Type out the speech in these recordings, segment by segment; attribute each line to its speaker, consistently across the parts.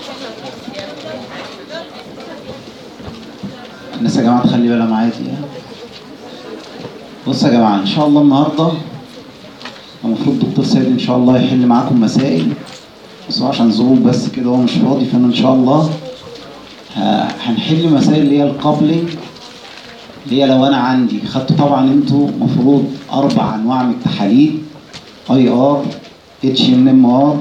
Speaker 1: الناس يا جماعه تخلي بالها معايا فيها. بصوا يا جماعه، ان شاء الله النهارده المفروض الدكتور سيد ان شاء الله يحل معاكم مسائل، بس هو عشان ظروف بس كده هو مش فاضي، فانا ان شاء الله هنحل مسائل اللي هي الكابلنج، اللي هي لو انا عندي خدتوا طبعا انتوا مفروض 4 انواع من التحاليل: اي ار، اتش ان ار،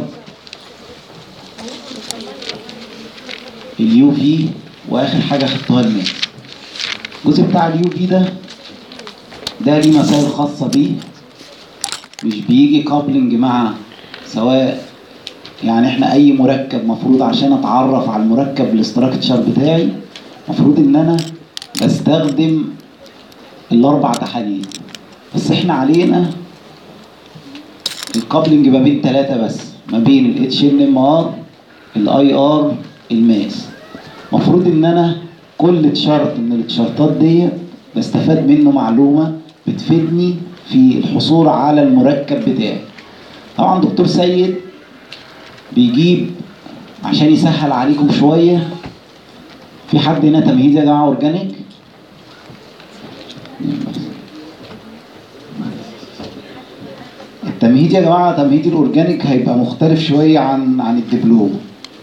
Speaker 1: اليو في، واخر حاجه خدتوها الماس. الجزء بتاع اليو في ده ليه مسائل خاصه بيه، مش بيجي كابلنج مع سواء يعني احنا اي مركب مفروض عشان اتعرف على المركب الاستراكشر بتاعي مفروض ان انا بستخدم ال4 تحاليل، بس احنا علينا الكابلنج ما بين 3 بس، ما بين الاتش ان ام ار، الاي ار، الماس. مفروض ان انا كل تشارت من التشارتات دي بستفاد منه معلومه بتفيدني في الحصول على المركب بتاعي. طبعا دكتور سيد بيجيب عشان يسهل عليكم شويه. في حد هنا تمهيدي يا جماعه اورجانيك؟ التمهيد يا جماعه، تمهيد الاورجانيك هيبقى مختلف شويه عن الدبلوم.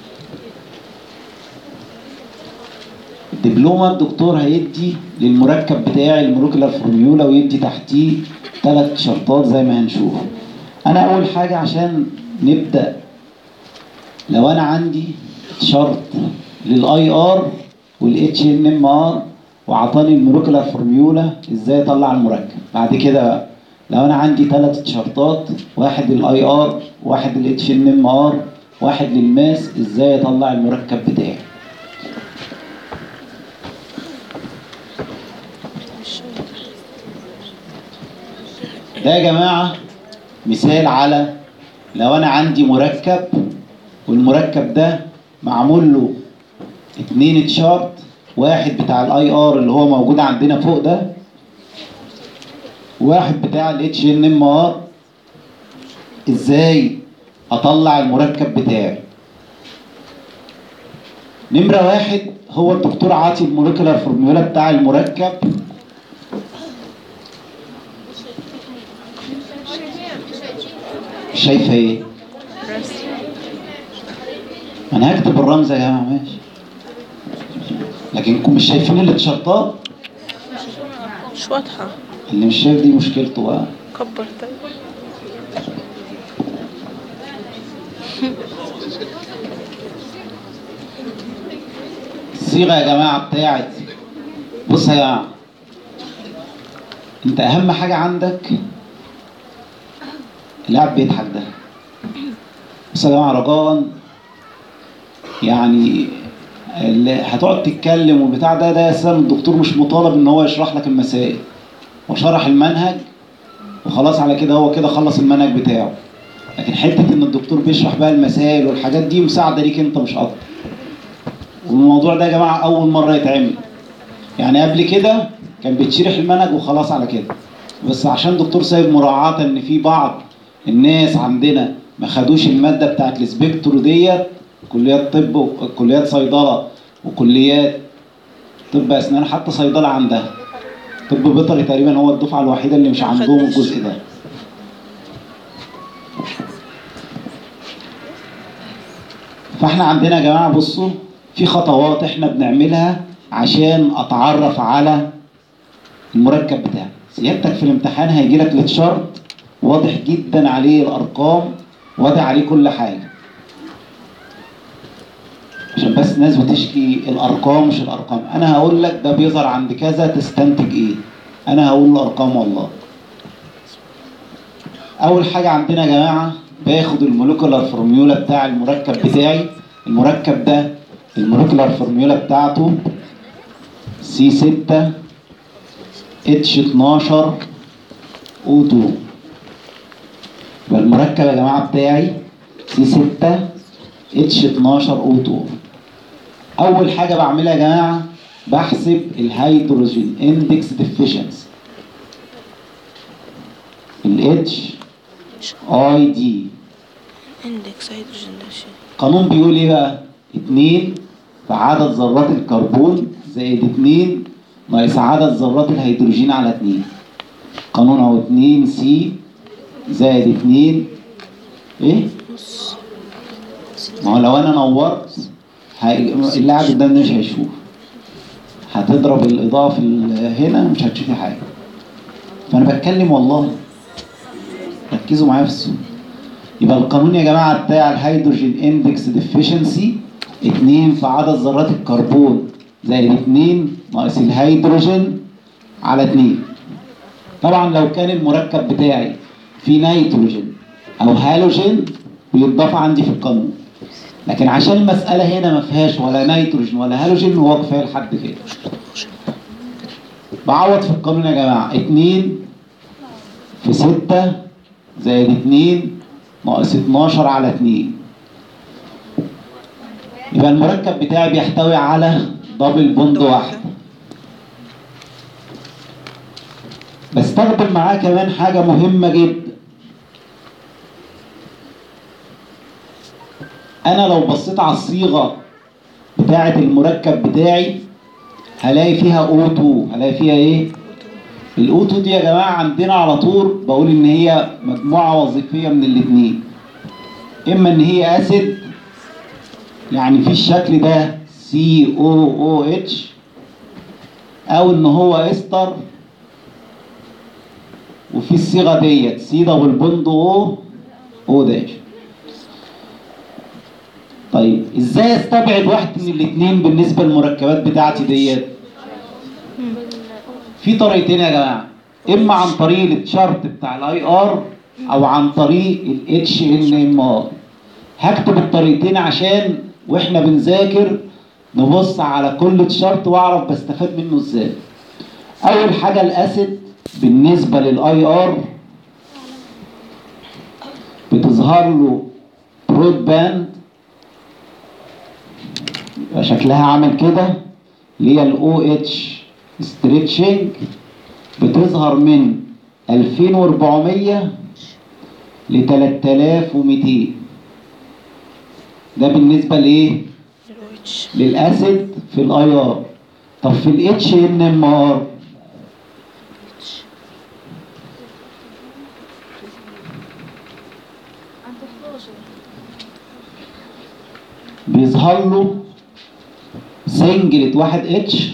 Speaker 1: الدبلومه الدكتور هيدي للمركب بتاعي المولكيولار فورميولا ويدي تحتيه 3 شرطات زي ما هنشوف. انا اول حاجه عشان نبدا، لو انا عندي شرط للاي ار والاتش ان ام ار وعطاني المولكيولار فورميولا ازاي اطلع المركب. بعد كده لو انا عندي 3 شرطات، واحد للاي ار، واحد للاتش ان ام ار، واحد للماس، ازاي اطلع المركب بتاعي. ده يا جماعه مثال على لو انا عندي مركب والمركب ده معمول له 2 تشارت، واحد بتاع الاي ار اللي هو موجود عندنا فوق ده، واحد بتاع الاتش ان ام ار. ازاي اطلع المركب بتاعي؟ نمره 1 هو الدكتور عاطي المولكيولار فورميولا بتاع المركب. شايفه ايه؟ انا هكتب الرمز يا جماعه ماشي، لكنكم مش شايفين التشارتات،
Speaker 2: مش واضحة.
Speaker 1: اللي مش شايف دي مشكلته بقى.
Speaker 2: كبر طيب.
Speaker 1: الصيغه يا جماعه بتاعت، بص يا جماعه، انت اهم حاجه عندك اللاعب بيضحك ده. بص يا جماعه رجاء، يعني اللي هتقعد تتكلم وبتاع ده اساسا الدكتور مش مطالب ان هو يشرح لك المسائل، وشرح المنهج وخلاص على كده، هو كده خلص المنهج بتاعه. لكن حته ان الدكتور بيشرح بقى المسائل والحاجات دي مساعده ليك انت مش اكتر. والموضوع ده يا جماعه اول مره يتعمل، يعني قبل كده كان بيتشرح المنهج وخلاص على كده، بس عشان دكتور سايب مراعاه ان في بعض الناس عندنا ما خدوش الماده بتاعت السبيكترو ديت، كليات طب وكليات صيدله وكليات طب اسنان، حتى صيدله عندها، طب بيطري تقريبا هو الدفعه الوحيده اللي مش عندهم الجزء ده. فاحنا عندنا يا جماعه بصوا في خطوات احنا بنعملها عشان اتعرف على المركب بتاعك. سيادتك في الامتحان هيجي لك التشارت واضح جدا عليه الارقام، واضح عليه كل حاجه، عشان بس ناس بتشكي الارقام مش الارقام. انا هقول لك ده بيظهر عند كذا تستنتج ايه، انا هقول الارقام والله. اول حاجه عندنا يا جماعه باخد المولكيولار فورميولا بتاع المركب بتاعي. المركب ده المولكيولار فورميولا بتاعته C6H12O2، يبقى المركب يا جماعه بتاعي C6H12O2. اول حاجه بعملها يا جماعه بحسب الهيدروجين اندكس ديفيشنسي، الاتش اي دي.
Speaker 2: اندكس هيدروجين ده شيء.
Speaker 1: قانون بيقول ايه بقى؟ 2 في عدد ذرات الكربون زائد 2 ناقص عدد ذرات الهيدروجين على 2. قانون اهو 2 سي زائد 2 ايه؟ ما هو لو انا نورت اللي قاعد قدامنا مش هيشوف. هتضرب الاضاءه في هنا مش هتشوفي حاجه. فانا بتكلم والله، ركزوا معايا في الصوره. يبقى القانون يا جماعه بتاع الهيدروجين اندكس ديفيشنسي 2 في عدد ذرات الكربون زائد 2 ناقص الهيدروجين على 2. طبعا لو كان المركب بتاعي فيه نيتروجين او هالوجين بيتضاف عندي في القانون، لكن عشان المسألة هنا ما فيهاش ولا نيتروجين ولا هالوجين هو كفاية لحد كده. بعوض في القانون يا جماعة 2 في 6 زائد 2 ناقص 12 على 2. يبقى المركب بتاعي بيحتوي على دبل بوند واحد. بستخدم معاه كمان حاجة مهمة جدا. أنا لو بصيت على الصيغة بتاعة المركب بتاعي هلاقي فيها O2. هلاقي فيها إيه؟ الأو2 دي يا جماعة عندنا على طول بقول إن هي مجموعة وظيفية من الاتنين. إما إن هي أسيد يعني في الشكل ده COOH، أو إن هو إستر وفي الصيغة ديت C دبل بوند O داش. طيب ازاي استبعد واحد من الاثنين بالنسبه للمركبات بتاعتي ديت؟ في طريقتين يا جماعه، اما عن طريق التشارت بتاع الاي ار او عن طريق الاتش ان ام ار. هكتب الطريقتين عشان واحنا بنذاكر نبص على كل تشارت واعرف بستفاد منه ازاي. اول حاجه الاسيد بالنسبه للاي ار بتظهر له برود باند يبقى شكلها عامل كده، اللي هي الاو اتش ستريتشنج، بتظهر من 2400 ل 3200. ده بالنسبه لايه؟ للاسيد في الاي ار. طب في الاتش ان ام ار بيظهر له سنجلت 1 اتش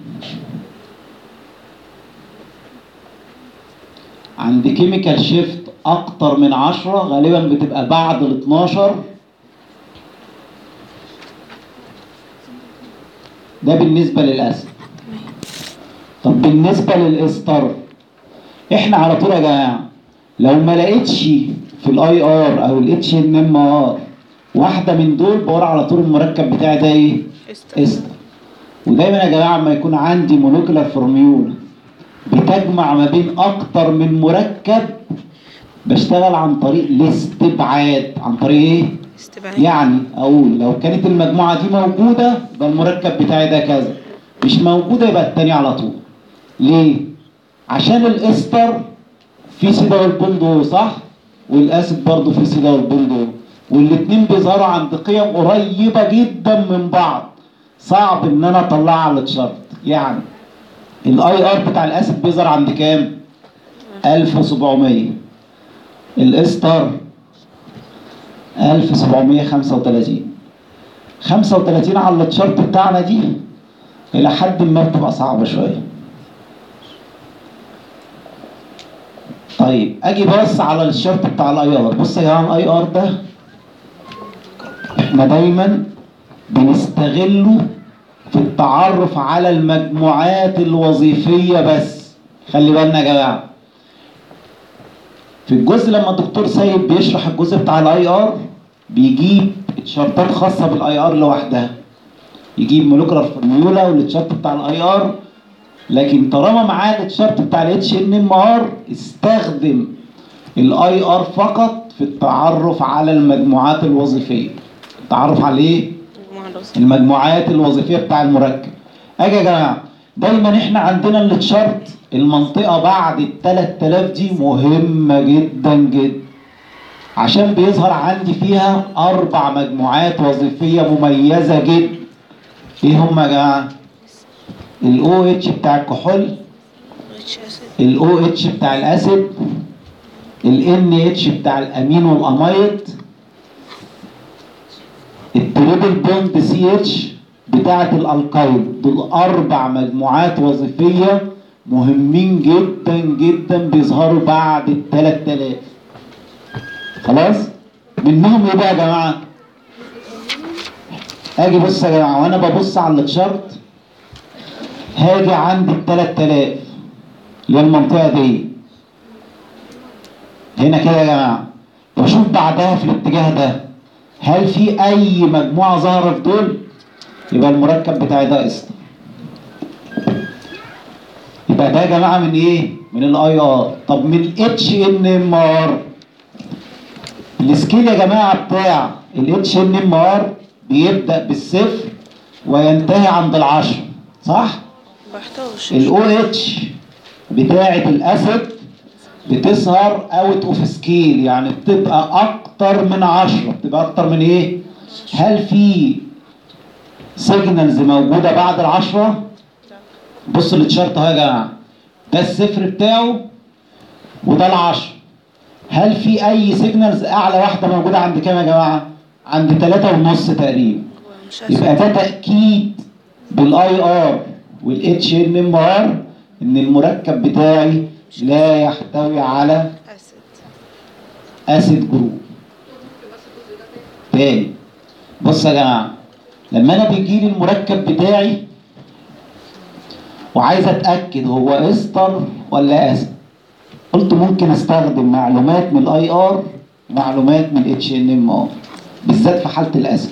Speaker 1: عند كيميكال شيفت اكتر من 10، غالبا بتبقى بعد ال 12. ده بالنسبه للاسيد. طب بالنسبه للاستر احنا على طول يا جماعه لو ما لقيتش في الاي ار او الاتش ان ام ار واحده من دول بقول على طول المركب بتاعي ده ايه؟ استر. ودايما يا جماعه لما يكون عندي مولكيولار فورميولا بتجمع ما بين اكتر من مركب بشتغل عن طريق الاستبعاد. عن طريق ايه؟
Speaker 2: استبعاد.
Speaker 1: يعني اقول لو كانت المجموعه دي موجوده يبقى المركب بتاعي ده كذا، مش موجوده يبقى التاني على طول. ليه؟ عشان الاستر في سي دبل بوند صح؟ والاسيد برضه في سي دبل بوند، والاثنين بيظهروا عند قيم قريبه جدا من بعض، صعب ان انا اطلعها على التشارت. يعني الاي ار بتاع الاسيد بيظهر عند كام؟ 1700. الاستر 1735. 35 على التشارت بتاعنا دي الى حد ما بتبقى صعبه شويه. طيب اجي بص على الشارت بتاع الاي ار. بص يا جماعه الاي ار ده احنا دايما بنستغله في التعرف على المجموعات الوظيفيه بس. خلي بالنا يا جماعه في الجزء لما الدكتور سيد بيشرح الجزء بتاع الاي ار بيجيب تشارتات خاصه بالاي ار لوحدها، يجيب مولكيولار فورميولا والتشارت بتاع الاي ار. لكن طالما معاه التشارت بتاع الاتش ان ام ار استخدم الاي ار فقط في التعرف على المجموعات الوظيفيه. التعرف على ايه؟ المجموعات الوظيفيه بتاع المركب. اجي يا جماعه دايما احنا عندنا التشارت المنطقه بعد ال 3000 دي مهمه جدا جدا. عشان بيظهر عندي فيها 4 مجموعات وظيفية مميزة جدا. ايه هم يا جماعة؟ الاو اتش بتاع الكحول، الاو اتش بتاع الاسيد، الان اتش بتاع الامين والاميد، التريبل بوند سي اتش بتاعة الالقايد. دول 4 مجموعات وظيفية مهمين جدا جدا بيظهروا بعد ال 3000. خلاص؟ منهم ايه بقى يا جماعة؟ اجي بص يا جماعة، وانا ببص على التشارت هاجي عند ال 3000 اللي هي المنطقة دي هنا كده يا جماعة، واشوف بعدها في الاتجاه ده هل في اي مجموعة ظاهرة في دول؟ يبقى المركب بتاعي ده قسط. يبقى ده يا جماعة من ايه؟ من الاي ار. طب من الاتش ان ام ار، السكيل يا جماعة بتاع الاتش ان ام ار بيبدأ بالصفر وينتهي عند ال10، صح؟ الاو اتش بتاعة الاسيد بتظهر اوت اوف سكيل، يعني بتبقى اكتر من 10. بتبقى اكتر من ايه؟ هل في سيجنالز موجودة بعد ال10؟ بص التشارت اهو يا جماعة، ده الصفر بتاعه وده ال10. هل في اي سيجنالز اعلى واحدة موجودة عند كام يا جماعة؟ عند 3.5 تقريبا. يبقى ده تأكيد بالاي ار والاتش ان ام ار ان المركب بتاعي لا يحتوي على اسيد جروب. تاني بص يا جماعة، لما انا بيجي لي المركب بتاعي وعايز اتاكد هو استر ولا اسيد، قلت ممكن استخدم معلومات من الاي ار ومعلومات من الاتش ان ام ار، بالذات في حاله الاسيد.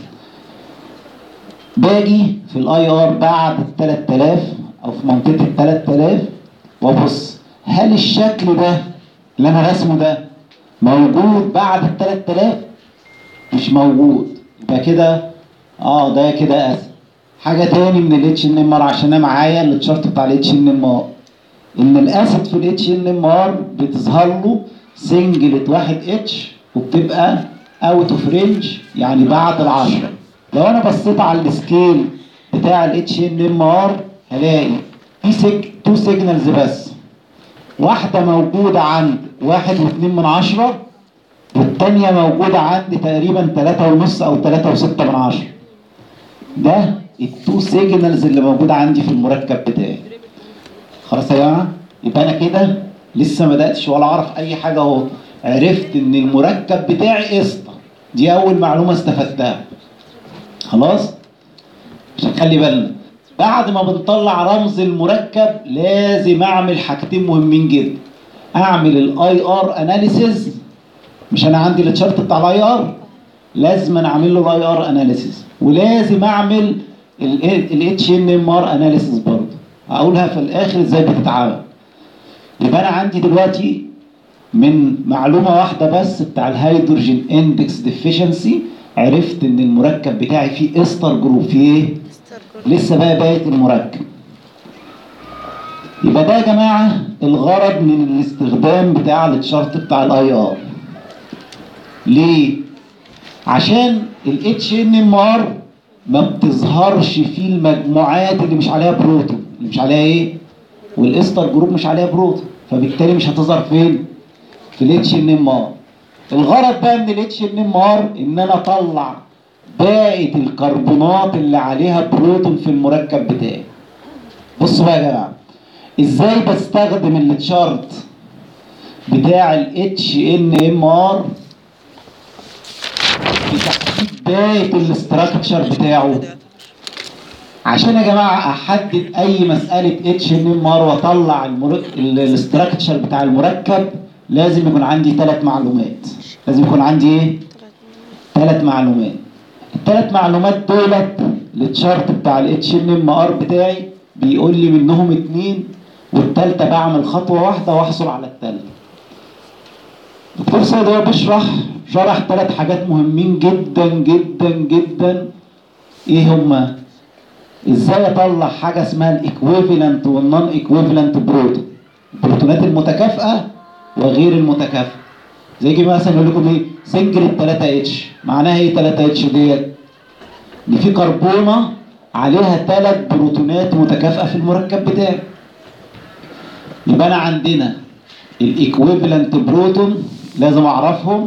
Speaker 1: باجي في الاي ار بعد ال 3000 او في منطقه ال 3000 وابص هل الشكل ده اللي انا رسمه ده موجود بعد ال 3000؟ مش موجود. يبقى كده ده كده اسيد. حاجه تاني من الاتش ان ام ار عشان انا معايا التشارت بتاع الاتش ان ام ار، ان الاسيد في الاتش ان ام ار بتظهر له سنجلت 1 اتش وبتبقى اوت اوف رينج، يعني بعد ال10. لو انا بصيت على السكيل بتاع الاتش ان ام ار هلاقي في 2 سيجنالز بس، واحده موجوده عند 1.2 والتانيه موجوده عند تقريبا 3.5 او 3.6. ده ال2 سيجنالز اللي موجوده عندي في المركب بتاعي. خلاص يا جماعه؟ يبقى انا كده لسه ما بداتش ولا اعرف اي حاجه اهو. عرفت ان المركب بتاعي قسطه، دي اول معلومه استفدتها. خلاص؟ عشان خلي بالنا بعد ما بنطلع رمز المركب لازم اعمل حاجتين مهمين جدا. اعمل الاي ار اناليسيز، مش انا عندي التشارت بتاع الاي ار، لازم انا اعمل له الاي ار اناليسيز، ولازم اعمل الاتش ان ام ار اناليسيز برضه. هقولها في الاخر ازاي بتتعامل. يبقى انا عندي دلوقتي من معلومه واحده بس بتاع الهيدروجين اندكس ديفيشنسي عرفت ان المركب بتاعي فيه استر جروب. فيه ايه؟ لسه بقى باقي المركب. يبقى ده يا جماعه الغرض من الاستخدام بتاع التشارت بتاع الاي ار. ليه؟ عشان الاتش ان ام ار ما بتظهرش فيه المجموعات اللي مش عليها بروتون، اللي مش عليها ايه؟ والاستر جروب مش عليها بروتون، فبالتالي مش هتظهر فين؟ في الاتش ان ام ار. الغرض بقى من الاتش ان ام ار ان انا اطلع باقي الكربونات اللي عليها بروتون في المركب بتاعي. بصوا بقى يا جماعه ازاي بستخدم التشارت بتاع الاتش ان ام ار لتحديد باقي الاستراكشر بتاعه. عشان يا جماعه احدد اي مساله اتش ان ام ار واطلع الاستراكشر بتاع المركب لازم يكون عندي 3 معلومات. لازم يكون عندي ايه؟ 3 معلومات. ال3 معلومات دولت التشارت بتاع الاتش ان ام ار بتاعي بيقول لي منهم 2 والثالثه بعمل خطوه واحده واحصل على الثالثه. دكتور سيد هو شرح 3 حاجات مهمين جدا جدا جدا. ايه هما؟ ازاي اطلع حاجه اسمها الايكويفالنت والنون ايكويفالنت بروتون، البروتونات المتكافئه وغير المتكافئه. زي كده مثلا يقول لكم ايه؟ سنجل 3 اتش. معناها ايه 3 اتش ديت؟ ان في كربونه عليها 3 بروتونات متكافئه في المركب بتاعي. يبقى انا عندنا الايكويفالنت بروتون لازم اعرفهم.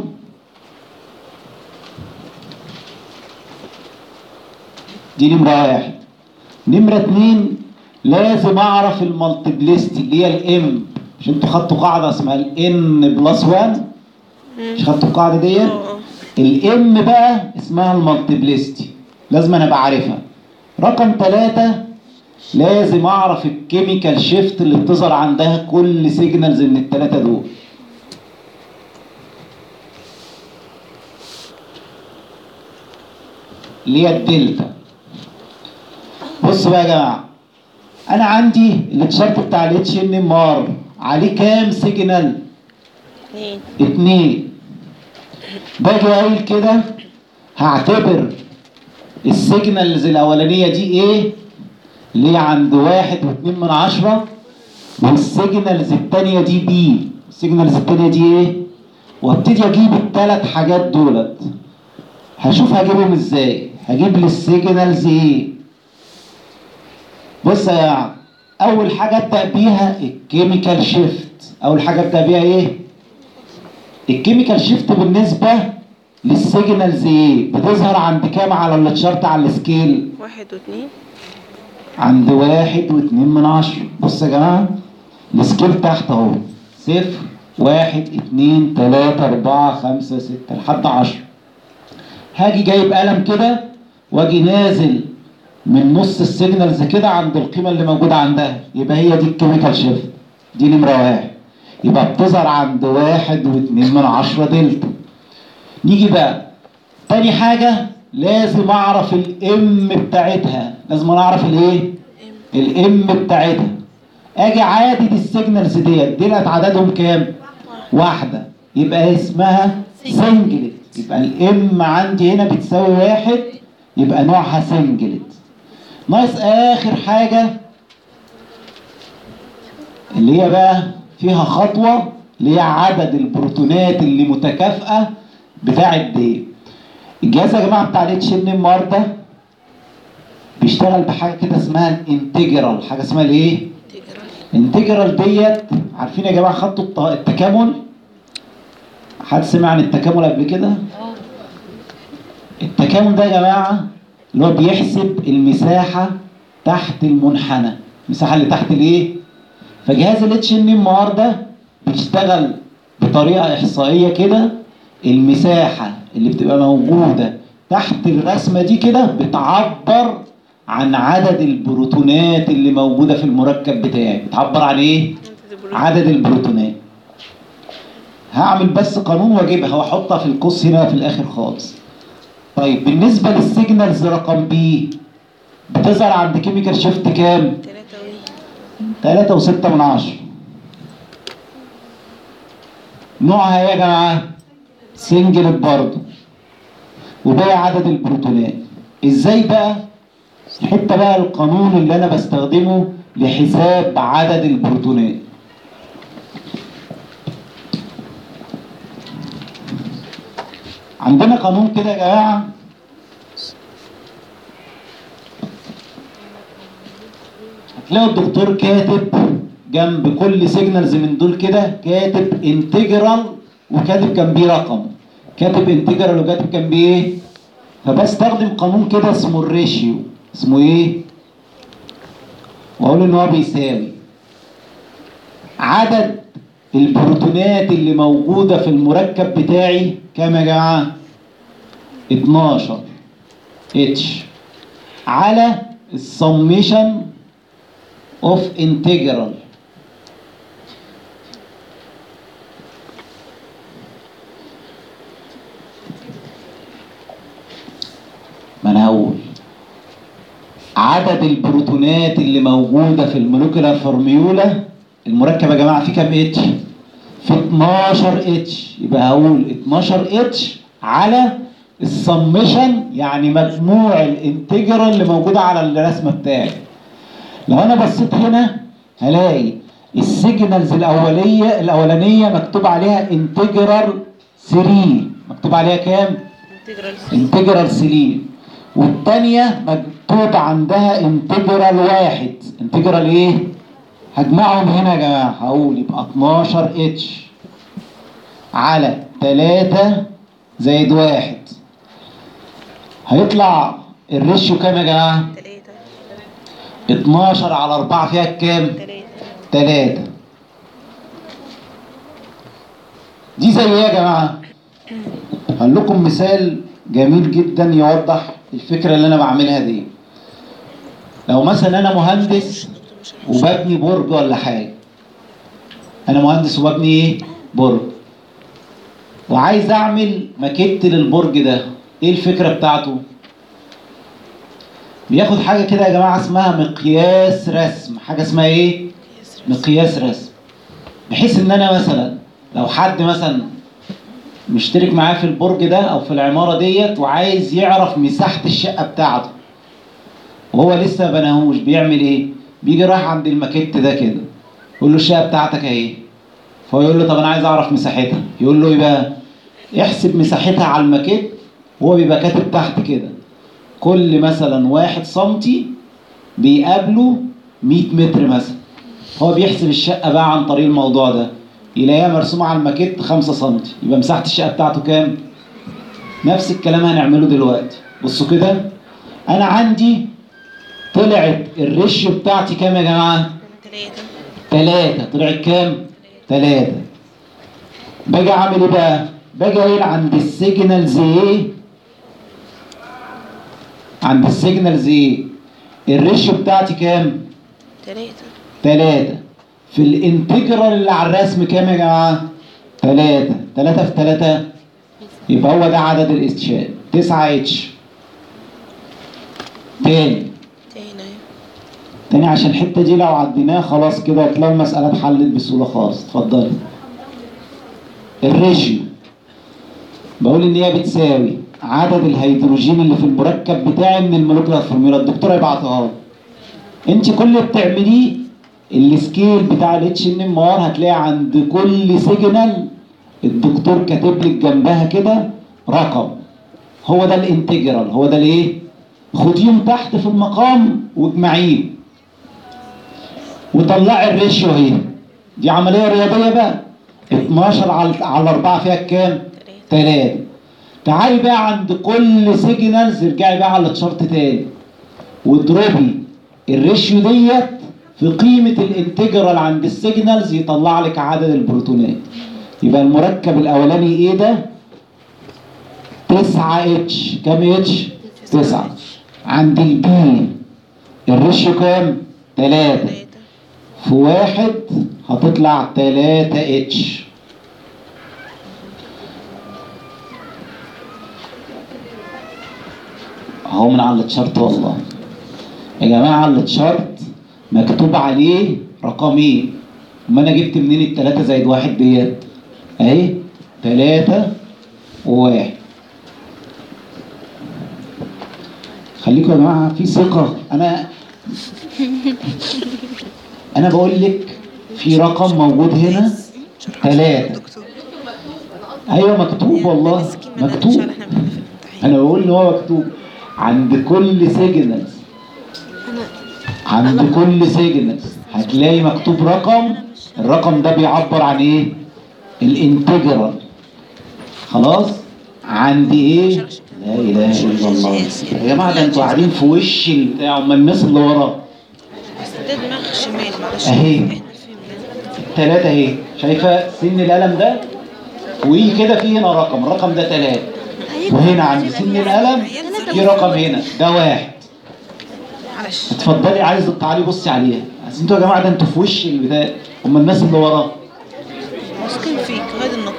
Speaker 1: دي نمره 1. نمره 2 لازم اعرف المالتيبليستي اللي هي الام. مش انتوا خدتوا قاعده اسمها الان بلس 1؟ مش خدتوا القاعده ديت؟ الام بقى اسمها المالتيبليستي، لازم انا ابقى عارفها. رقم 3 لازم اعرف الكيميكال شيفت اللي بتظهر عندها كل سيجنالز من الثلاثه دول. اللي هي الدلتا. بص بقى يا جماعه، انا عندي التشارت بتاع الاتش ان ام ار عليه كام سيجنال؟ 2. باجي اقول كده هعتبر السيجنالز الاولانيه دي ايه؟ اللي هي عند 1.2 والسيجنالز الثانيه دي بي. السيجنالز الثانيه دي ايه؟ وابتدي اجيب ال3 حاجات دولت. هشوف هجيبهم ازاي. هجيب للسيجنالز ايه؟ بص يا جماعه، اول حاجه ابدا بيها الكيميكال شيفت. اول حاجه ابدا بيها ايه؟ الكيميكال شيفت بالنسبه للسيجنالز ايه؟ بتظهر عند كام على التشارت على السكيل؟
Speaker 2: 1 و2.
Speaker 1: عند 1.2. بص يا جماعه، السكيل تحت اهو 0 1 2 3 4 5 6 لحد 10. هاجي جايب قلم كده واجي نازل من نص السيجنالز كده عند القيمه اللي موجوده عندها، يبقى هي دي الكيميكال شيفت. دي نمره 1. يبقى بتظهر عند 1.2 دلتا. نيجي بقى تاني حاجه، لازم اعرف الام بتاعتها. لازم اعرف الايه؟ الام بتاعتها. اجي عادد السيجنالز ديت عددهم كام؟ 1. يبقى اسمها سنجلت. يبقى الام عندي هنا بتساوي 1، يبقى نوعها سنجلت. ناقص اخر حاجه اللي هي بقى فيها خطوه، اللي هي عدد البروتونات اللي متكافئه بتاعت دي. الجهاز يا جماعه بتاع الاتش ان ام ار ده بيشتغل بحاجه كده اسمها الانتجرال. حاجه اسمها الايه؟ انتجرال ديت. عارفين يا جماعه خدتوا التكامل؟ حد سمع عن التكامل قبل كده؟ التكامل ده يا جماعه اللي هو بيحسب المساحه تحت المنحنى. المساحه اللي تحت الايه؟ فجهاز الاتش ان ام ار ده بيشتغل بطريقه احصائيه كده. المساحه اللي بتبقى موجوده تحت الرسمه دي كده بتعبر عن عدد البروتونات اللي موجوده في المركب بتاعي. بتعبر عن ايه؟ عدد البروتونات. هعمل بس قانون واجيبها واحطها في القوس هنا في الاخر خالص. طيب بالنسبه للسيجنالز رقم بي بتظهر عند كيميكال شيفت كام؟ 3.6. نوعها ايه يا جماعه؟ سنجلت برضه. وباقي عدد البروتونات. ازاي بقى؟ حتى بقى القانون اللي انا بستخدمه لحساب عدد البروتونات. عندنا قانون كده يا جماعه، هتلاقوا الدكتور كاتب جنب كل سيجنالز من دول كده كاتب انتجرال وكاتب جنبيه رقم. كاتب انتجرال وكاتب جنبيه ايه؟ فبستخدم قانون كده اسمه الريشيو. اسمه ايه؟ واقول ان هو بيساوي عدد البروتونات اللي موجوده في المركب بتاعي كام يا جماعه؟ 12 اتش على السميشن اوف انتجرال. ما انا هقول عدد البروتونات اللي موجوده في المولكيولار فورميولا. المركب يا جماعه فيه كام اتش؟ في 12 اتش. يبقى هقول 12 اتش على السميشن، يعني مجموع الانتجرال اللي موجوده على الرسمه بتاعي. لو انا بصيت هنا هلاقي السيجنالز الاولانيه مكتوب عليها انتجرال 3. مكتوب عليها كام؟
Speaker 2: انتجرال
Speaker 1: انتجرال 3. والتانية مكتوب عندها انتجرال 1. انتجرال ايه؟ هجمعهم هنا يا جماعة، هقول يبقى 12 اتش على 3 زائد 1. هيطلع الريشيو كام يا جماعة؟
Speaker 2: 3
Speaker 1: 12 على 4 فيها كام؟ 3. دي زي ايه يا جماعة؟ هقول لكم مثال جميل جدا يوضح الفكرة اللي انا بعملها دي. لو مثلا انا مهندس وببني برج ولا حاجة، انا مهندس وببني ايه؟ برج، وعايز اعمل ماكيت للبرج ده. ايه الفكرة بتاعته؟ بياخد حاجة كده يا جماعة اسمها مقياس رسم. حاجة اسمها ايه؟ مقياس رسم. بحيث ان انا مثلا لو حد مثلا مشترك معاه في البرج ده او في العمارة ديت وعايز يعرف مساحة الشقة بتاعته وهو لسه بناهوش، بيعمل ايه؟ بيجي رايح عند الماكيت ده كده يقول له الشقة بتاعتك اهي، فهو يقول له طب انا عايز اعرف مساحتها. يقول له ايه بقى؟ احسب مساحتها على الماكيت، وهو بيبقى كاتب تحت كده كل مثلا 1 سنتي بيقابله 100 متر مثلا. هو بيحسب الشقة بقى عن طريق الموضوع ده، يلاقيها مرسومة على الماكيت 5 سنتي، يبقى مساحة الشقة بتاعته كام؟ نفس الكلام هنعمله دلوقتي. بصوا كده، أنا عندي طلعت الريشيو بتاعتي كام يا جماعة؟ 3. طلعت كام؟ 3. باجي أعمل إيه بقى؟ باجي أقول عند السيجنالز إيه؟ عند السيجنالز إيه؟ الريشيو بتاعتي كام؟ 3. في الانتجرال اللي على الرسم كام يا جماعة؟ 3. 3 في 3 يبقى هو ده عدد الاستشهاد 9 اتش. تاني عشان الحتة دي لو عديناها خلاص كده هتلاقي المسألة اتحلت بسهولة خالص. اتفضلي. الريشيو بقول ان هي بتساوي عدد الهيدروجين اللي في المركب بتاعي من المولكيولار فورمولا. الدكتور هيبعتها لي. انت كل اللي بتعمليه السكيل بتاع الاتش ان ام ار هتلاقي عند كل سيجنال الدكتور كاتب لك جنبها كده رقم. هو ده الانتجرال، هو ده الايه؟ خديهم تحت في المقام واجمعيه وطلعي الريشيو اهي. دي عمليه رياضيه بقى. 12 على 4 فيها كام؟ 3. تعالي بقى عند كل سيجنالز ارجعي بقى على الشرط تاني واضربي الريشيو ديت في قيمة الانتجرال عند السيجنالز يطلع لك عدد البروتونات. يبقى المركب الأولاني إيه ده؟ 9 اتش. كام اتش؟ 9. عند البي الريشيو كام؟ 3 في 1 هتطلع 3 اتش. اهو من على التشارت والله يا جماعة. على التشارت مكتوب عليه رقمين. ما انا جبت منين ال3 زائد 1 ديت؟ اهي 3 و1. خليكم يا جماعة في ثقة. انا بقول لك في رقم موجود هنا 3. ايوه مكتوب والله مكتوب. انا بقول ان هو مكتوب عند كل سيجنالز. عند كل سيجنال هتلاقي مكتوب رقم. الرقم ده بيعبر عن ايه؟ الانتجرال. خلاص؟ عندي ايه؟ لا اله الا الله. يا جماعه ده انتوا قاعدين في وش البتاع. امال الناس اللي ورا
Speaker 2: ده دماغ شمال معلش.
Speaker 1: اهي 3 اهي. شايفه سن القلم ده؟ وإيه كده في هنا رقم. الرقم ده 3. وهنا عند سن القلم في رقم هنا ده 1.
Speaker 2: معلش.
Speaker 1: اتفضلي عايز تعالي بصي عليها. بس انتوا يا جماعه ده انتوا في وش البتاع. هم الناس اللي وراه
Speaker 2: واثقين فيك. هذه النقطة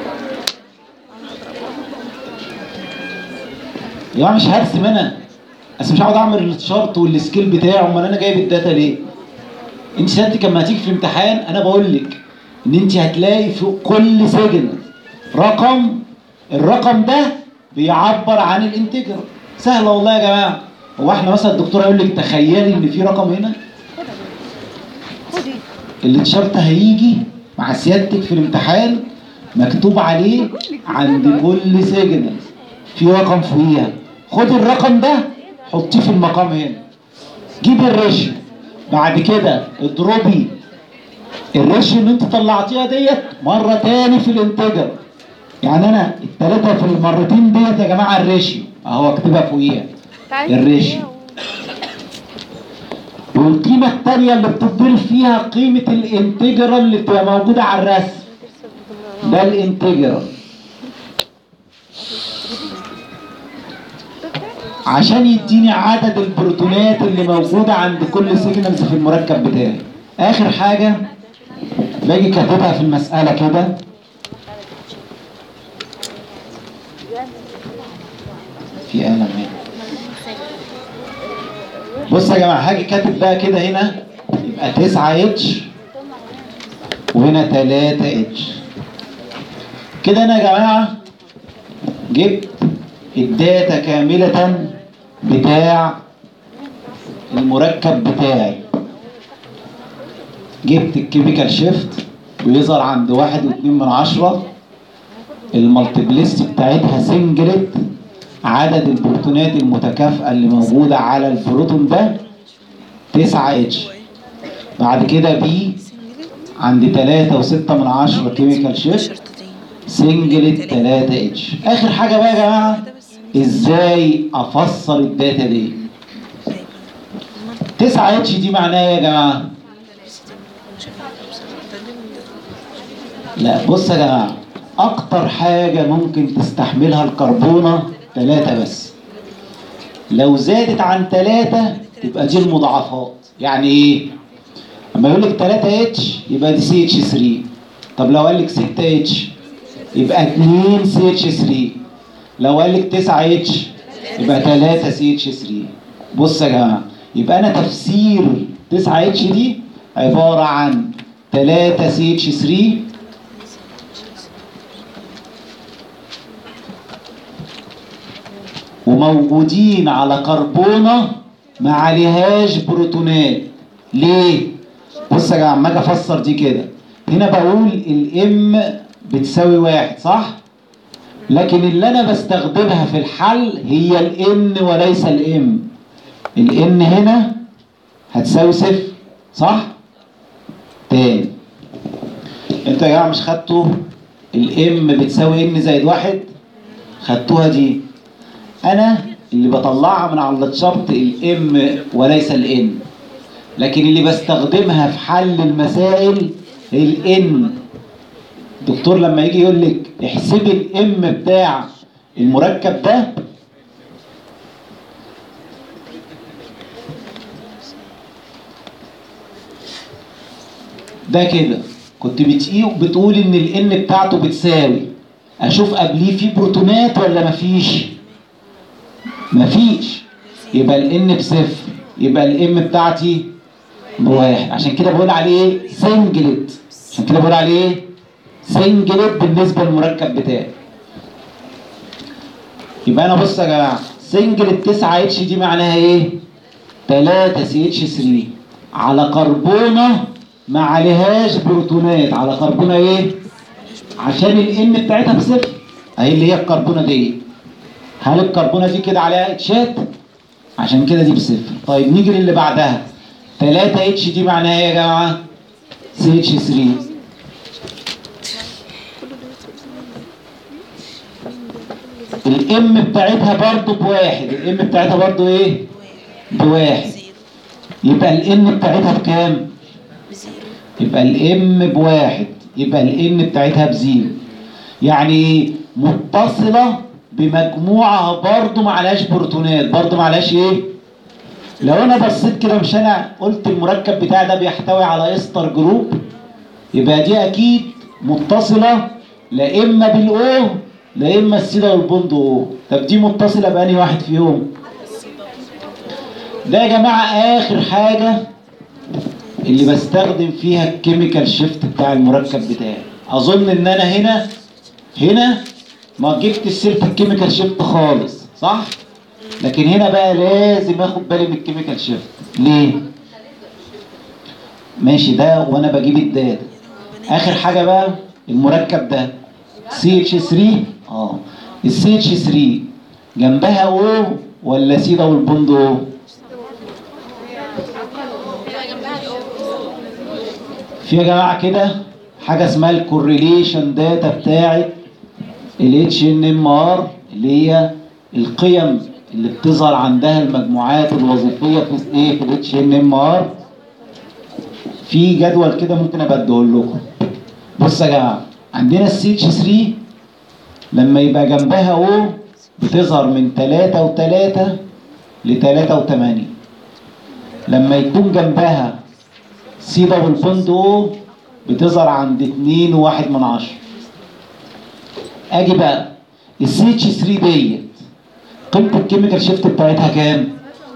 Speaker 1: يا جماعه. مش هرسم انا، بس مش هقعد اعمل الشارت والسكيل بتاعه. امال انا جايب الداتا ليه؟ انت سيادتك لما هتيجي في الامتحان انا بقول لك ان انت هتلاقي في كل سجن رقم. الرقم ده بيعبر عن الانتجرال. سهله والله يا جماعه. هو احنا مثلا الدكتور هيقول لك تخيلي ان في رقم هنا؟ التشارت هيجي مع سيادتك في الامتحان مكتوب عليه عند كل سيجنال في رقم فوقيها. خد الرقم ده حطيه في المقام هنا، جيب الريشيو، بعد كده اضربي الريشيو اللي انت طلعتيها ديت مره تاني في الانتجر. يعني انا الثلاثه في المرتين ديت يا جماعه الريشيو اهو، اكتبها فوقيها الريشيو. والقيمه الثانيه اللي بتضرب فيها قيمه الانتجرال اللي بتبقى موجوده على الرسم، ده الانتجرال، عشان يديني عدد البروتونات اللي موجوده عند كل سيجنالز في المركب بتاعي. اخر حاجه باجي كاتبها في المساله كده، في قلم هنا. بص يا جماعه، هاجي كاتب بقى كده هنا يبقى 9 اتش وهنا 3 اتش. كده انا يا جماعه جبت الداتا كامله بتاع المركب بتاعي. جبت الكيميكال شيفت ويظهر عند 1.2، المالتيبلستي بتاعتها سنجلت، عدد البروتونات المتكافئة اللي موجودة على البروتون ده 9 اتش. بعد كده بي عند 3.6 كيميكال شيفت سنجلت 3 اتش. اخر حاجة بقى يا جماعة ازاي افسر الداتا دي. 9 اتش دي معناها يا جماعة، لا بص يا جماعة، اكتر حاجة ممكن تستحملها الكربونة 3 بس. لو زادت عن 3 تبقى دي المضاعفات. يعني ايه؟ لما يقول لك 3 اتش يبقى دي سي اتش 3. طب لو قال لك 6 اتش يبقى 2 سي اتش 3. لو قال لك 9 اتش يبقى 3 سي اتش 3. بص يا جماعة، يبقى انا تفسير 9 اتش دي عبارة عن 3 سي اتش 3 وموجودين على كربونة ما عليهاش بروتونات. ليه؟ بص يا جماعة، اما اجي افسر دي كده، هنا بقول الام بتساوي 1 صح؟ لكن اللي انا بستخدمها في الحل هي الان وليس الام. الان هنا هتساوي 0 صح؟ تاني، انتوا يا جماعة مش خدتوا الام بتساوي ان زائد 1؟ خدتوها دي. انا اللي بطلعها من على الشرط الام وليس الان، لكن اللي بستخدمها في حل المسائل الان. الدكتور لما يجي يقول لك احسبي الام بتاع المركب ده كده، كنت بتقول ان الان بتاعته بتساوي، اشوف قبليه في بروتونات ولا مفيش؟ مفيش، يبقى الان بصفر، يبقى الام بتاعتي بواحد. عشان كده بقول عليه سنجلت، عشان كده بقول عليه سنجلت بالنسبه للمركب بتاعي. يبقى انا بص يا جماعه، سنجلت 9 اتش دي معناها ايه؟ 3 سي اتش 3 على كربونه ما عليهاش بروتونات، على كربونه ايه؟ عشان الان بتاعتها بصفر اهي اللي هي الكربونه دي. هل الكربونه دي كده عليها اتشات؟ عشان كده دي بصفر. طيب نيجي للي بعدها، 3 اتش دي معناها ايه يا جماعه؟ سي اتش 3 الام بتاعتها برضو بواحد، الام بتاعتها برضو ايه؟ بواحد. يبقى الان بتاعتها بكام؟ يبقى الام بواحد، يبقى الان بتاعتها بزيرو. يعني متصله بمجموعه برضو معلهاش بروتونات، برضو معلهاش ايه؟ لو انا بصيت كده، مش انا قلت المركب بتاعي ده بيحتوي على استر جروب، يبقى دي اكيد متصله لا اما بالاو لا اما السيدا والبوند او. طب دي متصله بأنهي واحد فيهم؟ ده يا جماعه اخر حاجه اللي بستخدم فيها الكيميكال شيفت بتاع المركب بتاعي. اظن ان انا هنا ما جبت سيره الكيميكال شيفت خالص صح؟ لكن هنا بقى لازم اخد بالي من الكيميكال شيفت. ليه؟ ماشي، ده وانا بجيب الداتا. اخر حاجه بقى المركب ده سي اتش 3 السي اتش 3 جنبها او ولا سي دبل بوند او؟ في يا جماعه كده حاجه اسمها الكورليشن داتا بتاعت الاتش ان ام ار، اللي هي القيم اللي بتظهر عندها المجموعات الوظيفيه في ايه؟ في الاتش ان ام ار. في جدول كده ممكن ابقى اديه لكم. بص يا جماعه، عندنا السي اتش 3 لما يبقى جنبها او بتظهر من 3 و3 ل 3 و8. لما يكون جنبها سي دبل بوند او بتظهر عند 2 و1 من 10. اجي بقى السي اتش 3 ديت قيمه الكيميكال شيفت بتاعتها كام؟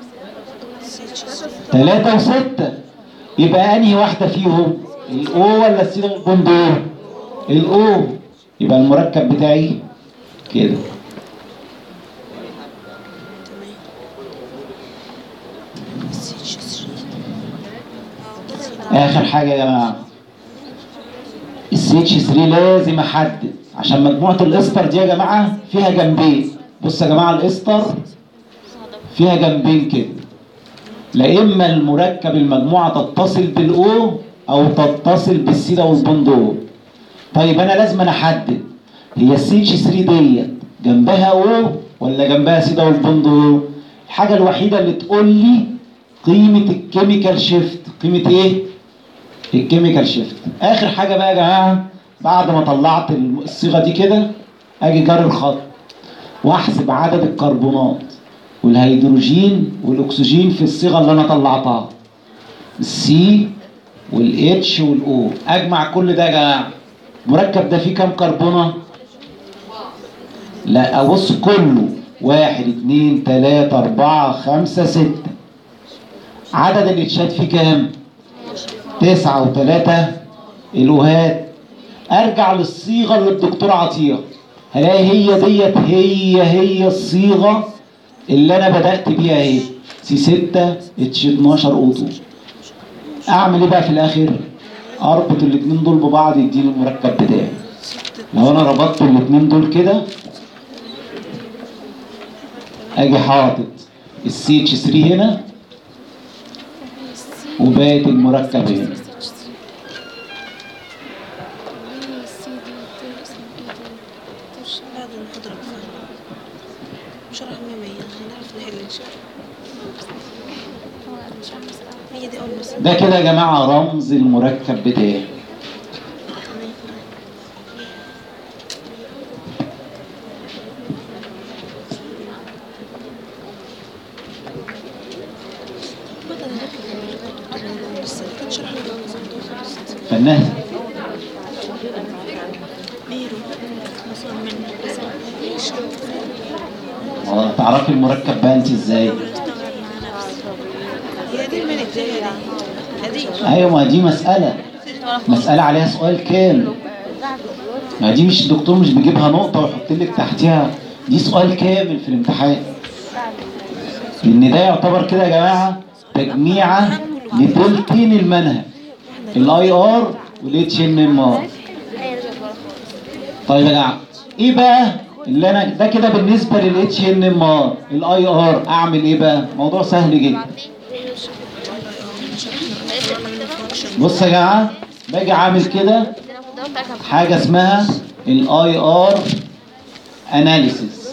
Speaker 1: 3 و6. يبقى انهي واحده فيهم؟ الاو ولا السي دبل بوند او؟ الاو. يبقى المركب بتاعي كده. اخر حاجه يا جماعه، السي اتش 3 لازم احدد، عشان مجموعه الاستر دي يا جماعه فيها جنبين. بص يا جماعه، الاستر فيها جنبين كده، لا اما المركب المجموعه تتصل بالاو او تتصل بالسي دبل بوند او. طيب انا لازم احدد هي السي اتش 3 ديت جنبها او ولا جنبها سي دبل بوند او. الحاجه الوحيده اللي تقول لي قيمه الكيميكال شيفت. قيمه ايه؟ الكيميكال شيفت. اخر حاجه بقى يا جماعه، بعد ما طلعت الصيغه دي كده، اجي جار الخط واحسب عدد الكربونات والهيدروجين والاكسجين في الصيغه اللي انا طلعتها، السي والاتش والاو. اجمع كل ده يا جماعه، المركب ده فيه كام كربونه؟ لا ابص كله 1 2 3 4 5 6. عدد الاتشات فيه كام؟ 9 و3 الوهات. ارجع للصيغه اللي الدكتور عطيها، هلاقي هي ديت هي الصيغه اللي انا بدات بيها اهي، سي 6 اتش 12 او 2. اعمل ايه بقى في الاخر؟ اربط الاثنين دول ببعض يديني المركب بتاعي. لو انا ربطت الاثنين دول كده، اجي حاطط السي اتش 3 هنا وباقي المركب هنا.
Speaker 2: بعد المحاضرة شرح 100 هنعرف نحل ان شاء الله. هي دي اول مسألة.
Speaker 1: ده كده يا جماعه رمز المركب بتاعي. فنان تعرفي المركب بقى انت ازاي؟
Speaker 2: هي دي من الجايه دي.
Speaker 1: ايوه، ما دي مسألة عليها سؤال كامل. ما دي مش الدكتور مش بيجيبها نقطة ويحط لك تحتها، دي سؤال كامل في الامتحان. لأن ده يعتبر كده يا جماعة تجميعة لتلتين المنهج، الاي ار والاتش ان ام ار. طيب يا جماعة، ايه بقى اللي انا ده كده بالنسبة للاتش ان ام ار؟ الاي ار اعمل ايه بقى؟ موضوع سهل جدا. بص يا جماعه، باجي عامل كده حاجه اسمها الاي ار اناليسيس،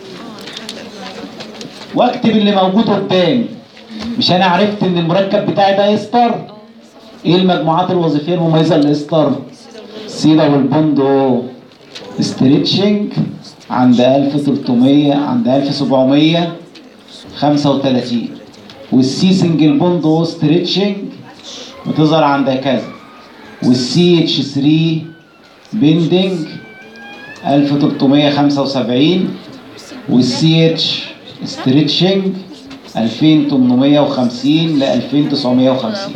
Speaker 1: واكتب اللي موجود قدامي. مش انا عرفت ان المركب بتاعي ده استر؟ ايه المجموعات الوظيفيه المميزه للاستر؟ سي دبل بوند او ستريتشنج عند 1300 عند 1735، والسي سنجل بوند او ستريتشنج بتظهر عند كذا، والسي اتش 3 بيندنج 1375، والسي اتش ستريتشنج 2850 ل 2950.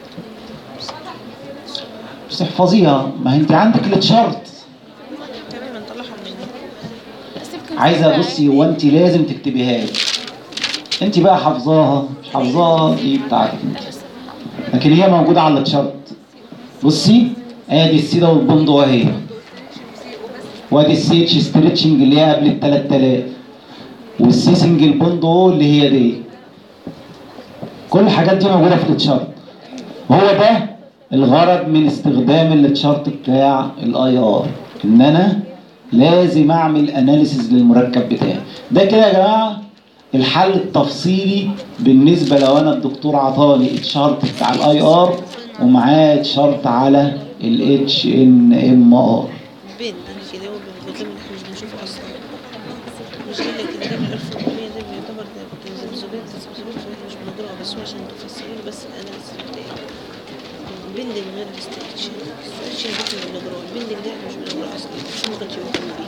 Speaker 1: بس احفظيها، ما انت عندك التشارت. عايزه بصي، هو انت لازم تكتبيها لي. انت بقى حافظاها مش حافظاها دي بتاعتك، لكن هي موجوده على التشارت. بصي ادي السي دبل بوند اهي، وادي السي اتش ستريتشنج اللي هي قبل ال 3000، والسي سنجل بوند او اللي هي دي. كل الحاجات دي موجوده في التشارت. هو ده الغرض من استخدام التشارت بتاع الاي ار، ان انا لازم اعمل اناليسيز للمركب بتاعي. ده كده يا جماعه الحل التفصيلي بالنسبه لو انا الدكتور عطاني التشارت بتاع الاي ار ومعاه تشارت على الاتش ان ام ار.
Speaker 2: بين كده وبين احنا مش بنشوفه اصلا. مش قال لك ان ده ب 1400 ده بيعتبر ده ذبذبات فاحنا مش بنضربها، بس هو عشان تفسرين بس الاناليسيس بتاعي. البندنج غير الاسترتشن، الاسترتشن ده احنا بنضربه، البندنج ده احنا مش بنضربه اصلا، مش ما كانش مهتم بيه.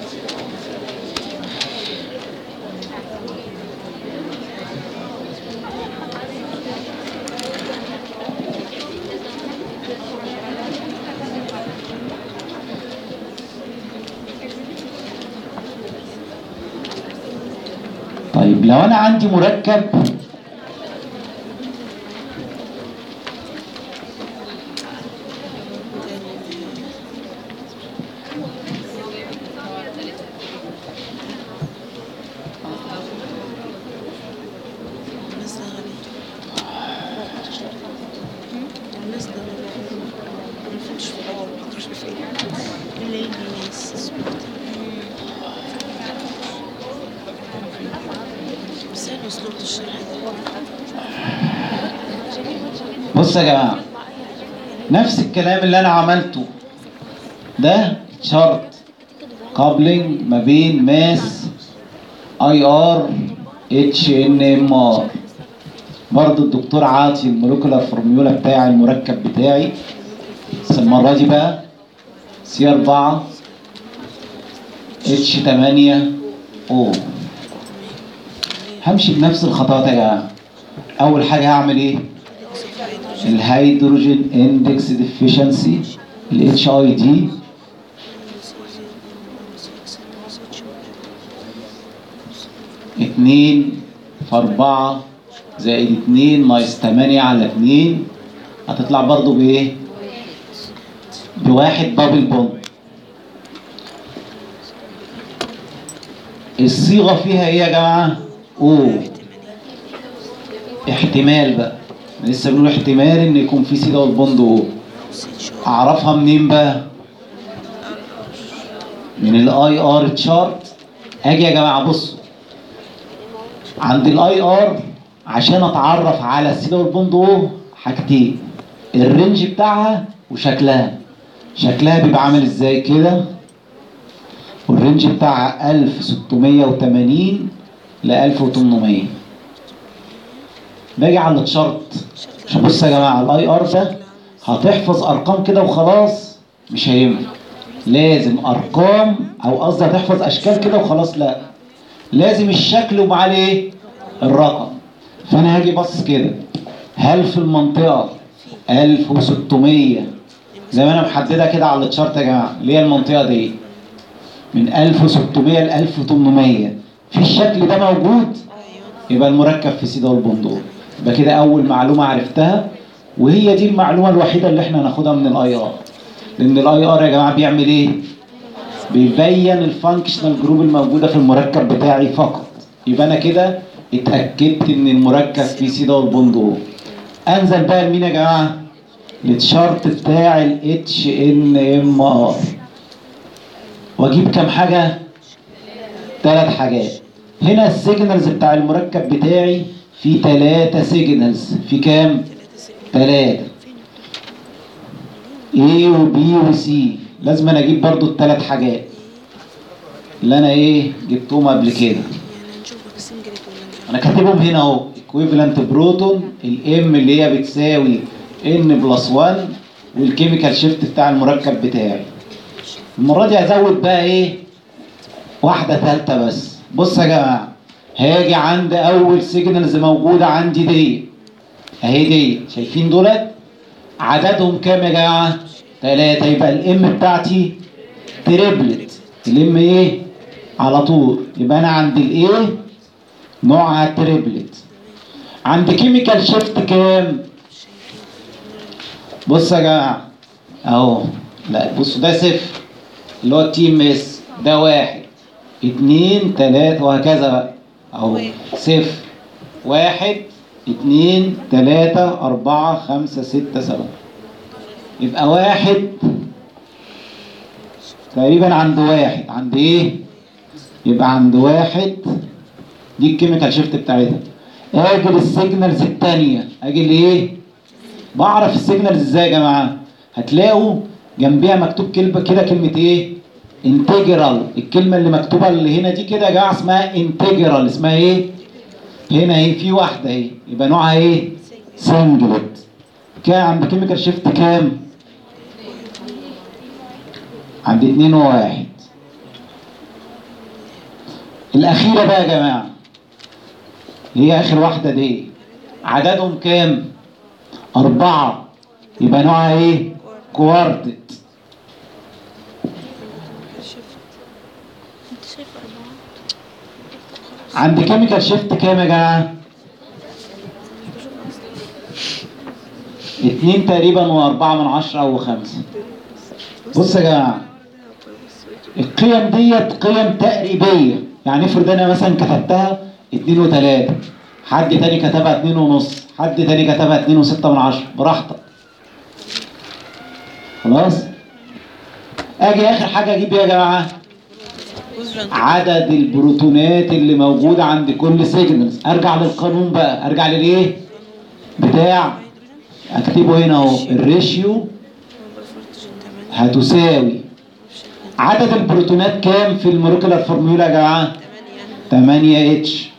Speaker 1: طيب لو انا عندي مركب بص يا جماعه، نفس الكلام اللي انا عملته ده شرط كابلنج ما بين ماس اي ار اتش ان ام ار. برضه الدكتور عاطي المولكيولار فورميولا بتاع المركب بتاعي، بس المره دي بقى سي 4 اتش 8 او. همشي بنفس الخطوات يا جماعه. اول حاجه هعمل ايه؟ الهيدروجين اندكس ديفيشنسي الاتش اي دي، 2 في 4 زائد 2 ناقص 8 على 2 هتطلع برضو بايه؟ بواحد دبل بوند. الصيغه فيها ايه يا جماعه؟ او احتمال بقى، لسه بنقول احتمال ان يكون في سي دبل بوند او. اعرفها منين بقى؟ من الاي ار تشارت. اجي يا جماعه بصوا عند الاي ار عشان اتعرف على السي دبل بوند او حاجتين، الرينج بتاعها وشكلها. شكلها بيبقى عامل ازاي كده، والرينج بتاعها 1680 ل 1800. باجي على التشارت عشان بص يا جماعه الاي ار ده هتحفظ ارقام كده وخلاص مش هينفع، لازم ارقام او قصدي هتحفظ اشكال كده وخلاص، لا لازم الشكل ومعاه ايه؟ الرقم. فانا هاجي باصص كده، هل في المنطقه 1600 زي ما انا محددها كده على التشارت يا جماعه اللي هي المنطقه دي من 1600 ل 1800 في الشكل ده موجود، يبقى المركب في سي دبل بوند او. يبقى كده اول معلومه عرفتها، وهي دي المعلومه الوحيده اللي احنا هناخدها من الاي ار. لان الاي ار يا جماعه بيعمل ايه؟ بيبين الفانكشنال جروب الموجوده في المركب بتاعي فقط. يبقى انا كده اتاكدت ان المركب في سي دبل بوند او. انزل بقى لمين يا جماعه؟ للشارت بتاع الاتش ان ام ار، واجيب كام حاجه؟ 3 حاجات. هنا السيجنالز بتاع المركب بتاعي في 3 سيجنالز. في كام؟ 3 A و B و C. لازم انا اجيب برضو ال3 حاجات اللي انا ايه جبتهم قبل كده. انا كاتبهم هنا اهو، equivalent بروتون الام اللي هي بتساوي N+1 والكيميكال شيفت بتاع المركب بتاعي. المره دي هزود بقى ايه؟ واحده ثالثه بس. بص يا جماعه، هاجي عند اول سيجنالز موجوده عندي دي اهي، دي شايفين دولت عددهم كام يا جماعه؟ 3. يبقى الام بتاعتي تريبلت. الام ايه؟ على طول. يبقى انا عند الايه نوعها تريبلت. عند كيميكال شيفت كام؟ بص يا جماعه اهو، لا بصوا ده 0 اللي هو التي ام اس، ده 1 2 3 وهكذا بقى اهو. 0 1 2 3 4 5 6 7. يبقى 1 تقريبا عند 1 عند ايه؟ يبقى عند 1 دي الكيميكال شيفت بتاعتها. اجي للسيجنالز الثانيه، اجي لايه؟ بعرف السيجنالز ازاي يا جماعه؟ هتلاقوا جنبيها مكتوب كلمه كده، كلمه ايه؟ انتجرال. الكلمه اللي مكتوبه اللي هنا دي كده يا جماعه اسمها انتجرال. اسمها ايه؟ هنا اهي في واحده اهي، يبقى نوعها ايه؟ سنجلت. كام عند كيميكال شيفت كام؟ عند 2 و1. الأخيرة بقى يا جماعة هي آخر واحدة دي، عددهم كام؟ 4. يبقى نوعها إيه؟ كوارتت.
Speaker 2: انت شايف 4
Speaker 1: عند كيميكال شيفت كام يا جماعة؟ 2 تقريبا و4 من 10 أو 5. بص يا جماعة، القيم ديت قيم تقريبية. يعني افرض أنا مثلا كتبتها 2 و3، حد تاني كتبها 2 ونص، حد تاني كتبها 2 و6 من 10، براحتك. خلاص؟ اجي اخر حاجه اجيب ايه يا جماعه؟ عدد البروتونات اللي موجوده عند كل سيجنالز. ارجع للقانون بقى، ارجع للايه؟ بتاع اكتبه هنا اهو. الريشيو هتساوي عدد البروتونات كام في المولكيولار فورمولا يا جماعه؟ 8 اتش.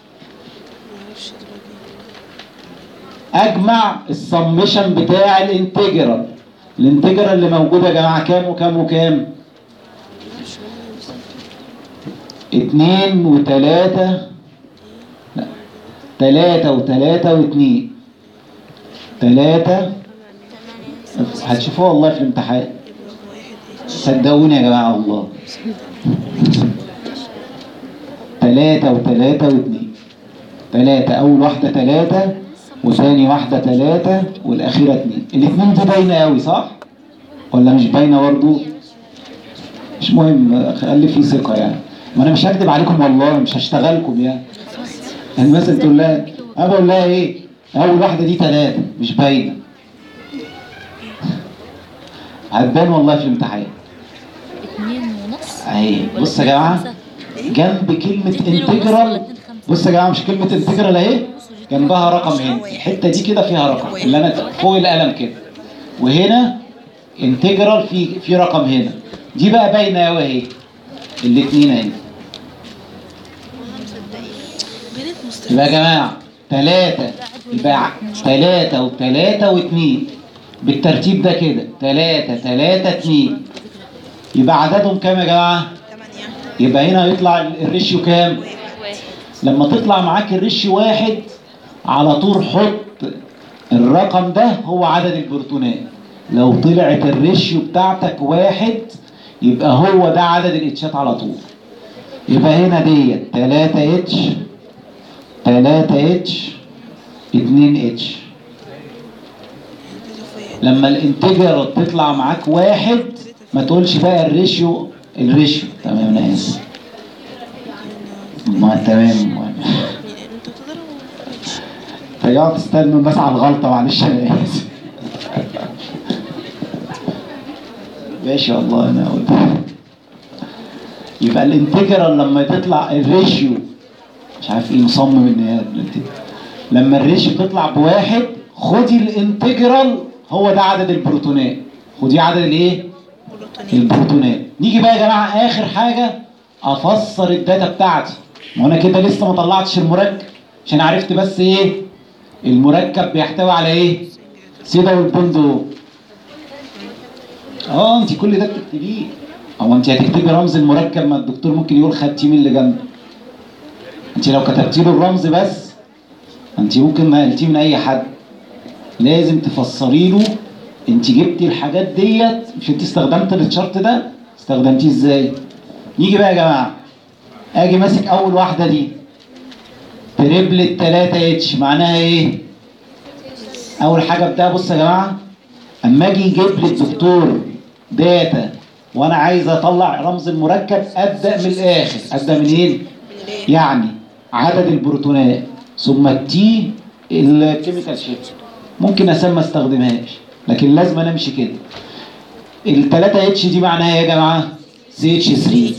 Speaker 1: اجمع السمشن بتاع الانتجرال. الانتجرال اللي موجوده يا جماعه كام وكام وكام؟ 2 و3، لا 3 و3 و2، 3. هتشوفوها والله في الامتحان، صدقوني يا جماعه والله. 3 و3 و2. 3 اول واحده 3 وثاني واحده 3 والاخيره 2. الاثنين دي باينه قوي صح؟ ولا مش باينه برضه؟ مش مهم، خلي في ثقه يعني. ما انا مش هكدب عليكم والله، مش هشتغلكم يعني. يعني مثلا تقول لها، انا بقول لها ايه؟ اول واحده دي 3 مش باينه. هتبان والله في الامتحان.
Speaker 3: 2 ونص.
Speaker 1: اهي بص يا جماعه، جنب كلمه انتجرال. بص يا جماعه، مش كلمه انتجرال اهي، جنبها رقم هنا. الحته دي كده فيها رقم، اللي انا فوق القلم كده. وهنا انتجرال في رقم هنا. دي بقى باينه قوي اهي، الاثنين اهي. يبقى يا جماعه 3، يبقى 3 و3 و2 بالترتيب ده كده. 3 3 2. يبقى عددهم كام يا جماعه؟
Speaker 2: 8.
Speaker 1: يبقى هنا هيطلع الريشيو كام؟ لما تطلع معاك الريشيو 1 على طول حط الرقم ده هو عدد البروتونات. لو طلعت الريشيو بتاعتك 1 يبقى هو ده عدد الاتشات على طول. يبقى هنا ديت 3 اتش 3 اتش 2 اتش. لما الانتجرال تطلع معاك 1 ما تقولش بقى الريشيو تمام انا اسف. ما تمام. رجعت تستنوا الناس على الغلطه، معلش انا اسف. ماشي والله انا قلت. يبقى الانتجرال لما تطلع الريشيو، مش عارف ايه مصمم ان هي لما الريشيو تطلع ب1 خدي الانتجرال هو ده عدد البروتونات. خدي عدد الايه؟ البروتونات. نيجي بقى يا جماعه اخر حاجه افسر الداتا بتاعتي. وانا كده لسه ما طلعتش المركب، عشان عرفت بس ايه المركب بيحتوي على ايه؟ سيدا والبندق. انت كل ده بتكتبيه. او انت هتكتبي رمز المركب، ما الدكتور ممكن يقول خدتي من اللي جنبه. انت لو كتبتي له الرمز بس انت ممكن نقلتيه من اي حد. لازم تفسري له انت جبتي الحاجات ديت، مش انت استخدمت الشرط ده، استخدمتيه ازاي؟ نيجي بقى يا جماعه، اجي ماسك اول واحده دي تريبلت 3 اتش. معناها ايه؟ اول حاجه ابدا. بص يا جماعه، اما اجي يجيب لي الدكتور داتا وانا عايز اطلع رمز المركب ابدا من الاخر. ابدا منين؟ يعني عدد البروتونات ثم التي الكيميكال شيفت. ممكن اسمي ما استخدمهاش لكن لازم انا امشي كده. التلاتة اتش دي معناها ايه يا جماعه؟ سي اتش 3.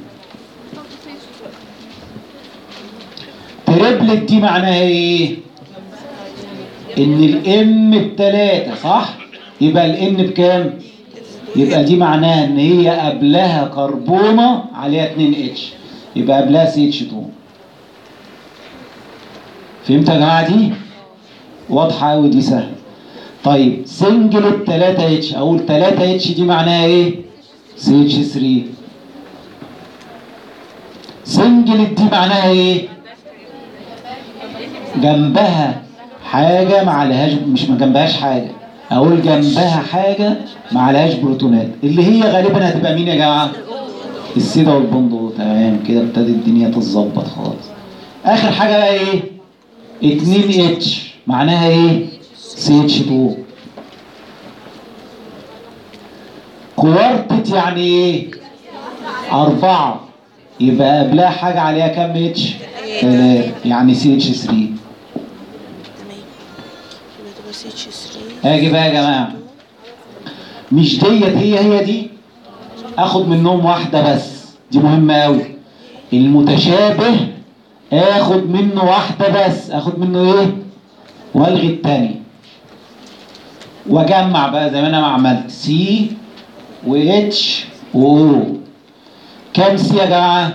Speaker 1: تريبلت دي معناها ايه؟ ان الام ب3 صح؟ يبقى الان بكام؟ يبقى دي معناها ان هي قبلها كربونه عليها 2 اتش، يبقى قبلها سي اتش 2. فهمتوا يا جماعه؟ دي واضحه قوي، دي سهله. طيب سنجل ال 3 اتش، اقول 3 اتش دي معناها ايه؟ سي اتش 3. سنجل دي معناها ايه؟ جنبها حاجه ما عليهاش، مش ما جنبهاش حاجه، اقول جنبها حاجه ما عليهاش بروتونات، اللي هي غالبا هتبقى مين يا جماعه؟ السيدا والبندو. تمام كده، ابتدت الدنيا تتظبط خالص. اخر حاجه بقى ايه؟ 2 اتش معناها ايه؟ سي اتش 2. كوارتت يعني ايه؟ 4، يبقى قبلها حاجه عليها كام اتش؟ 3، يعني سي اتش 3.
Speaker 2: تمام. يبقى تبقى سي اتش 3.
Speaker 1: اجي بقى يا جماعه، مش ديت هي دي، اخد منهم واحده بس، دي مهمه قوي. المتشابه اخد منه واحده بس، اخد منه ايه؟ والغي الثاني واجمع بقى زي ما انا ما عملت سي واتش واو. كام سي يا جماعه؟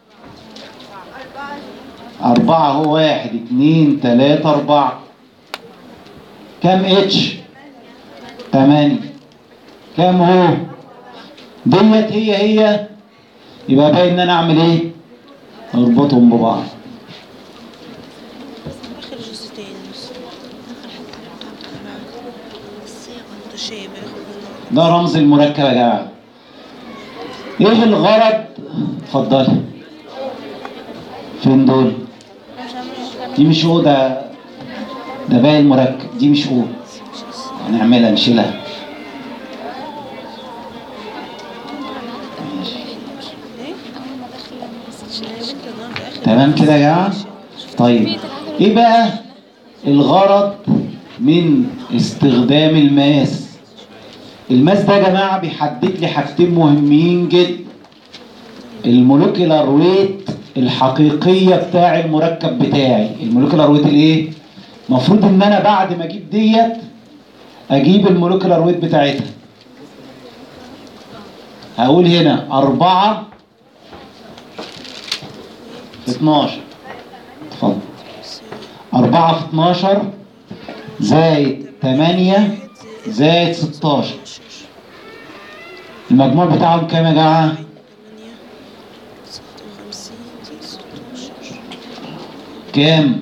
Speaker 1: 4 اهو، 1 2 3 4. كام اتش؟ 8. كام هو؟ ديت هي، يبقى باقي ان انا اعمل ايه؟ اربطهم ببعض.
Speaker 2: اخر جزء تاني بس. متشابه.
Speaker 1: ده رمز المركب يا جماعه. ايه الغرض؟ اتفضلي. فين دول؟ دي مش او، ده باقي المركب، دي مش او. هنعملها نشيلها. تمام كده يا جماعه؟ طيب ايه بقى الغرض من استخدام الماس؟ الماس ده يا جماعه بيحدد لي حاجتين مهمين جدا. المولكيولار ويت الحقيقيه بتاع المركب بتاعي. المولكيولار ويت الايه؟ المفروض ان انا بعد ما اجيب ديت اجيب المولكيولار ويت بتاعتها. هقول هنا 4 في 12. اتفضل. 4 في 12 زائد 8 زائد 16. المجموع بتاعهم كام يا جماعه؟
Speaker 2: 56.
Speaker 1: كام؟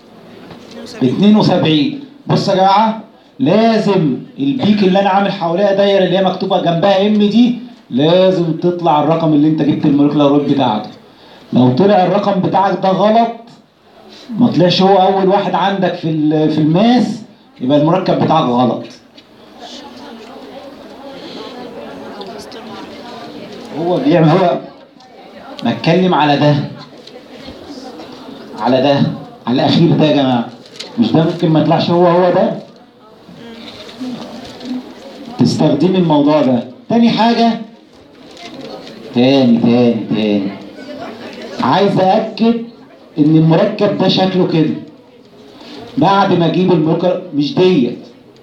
Speaker 1: 72. بص يا جماعه، لازم البيك اللي انا عامل حواليها دايره اللي هي مكتوبه جنبها ام دي لازم تطلع الرقم اللي انت جبت المولكيولار ويت بتاعته. لو طلع الرقم بتاعك ده غلط، ما طلعش هو اول واحد عندك في الماس، يبقى المركب بتاعك غلط. هو بيعمل، هو بتكلم على ده، على ده، على الاخير ده يا جماعه. مش ده ممكن ما يطلعش هو ده. تستخدمي الموضوع ده. تاني حاجه، تاني عايز أأكد إن المركب ده شكله كده. بعد ما أجيب المركب، مش ديت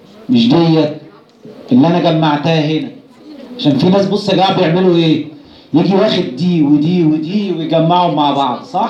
Speaker 1: اللي أنا جمعتها هنا، عشان في ناس بص يا جماعة بيعملوا إيه؟ يجي واخد دي ودي ودي ويجمعهم مع بعض، صح؟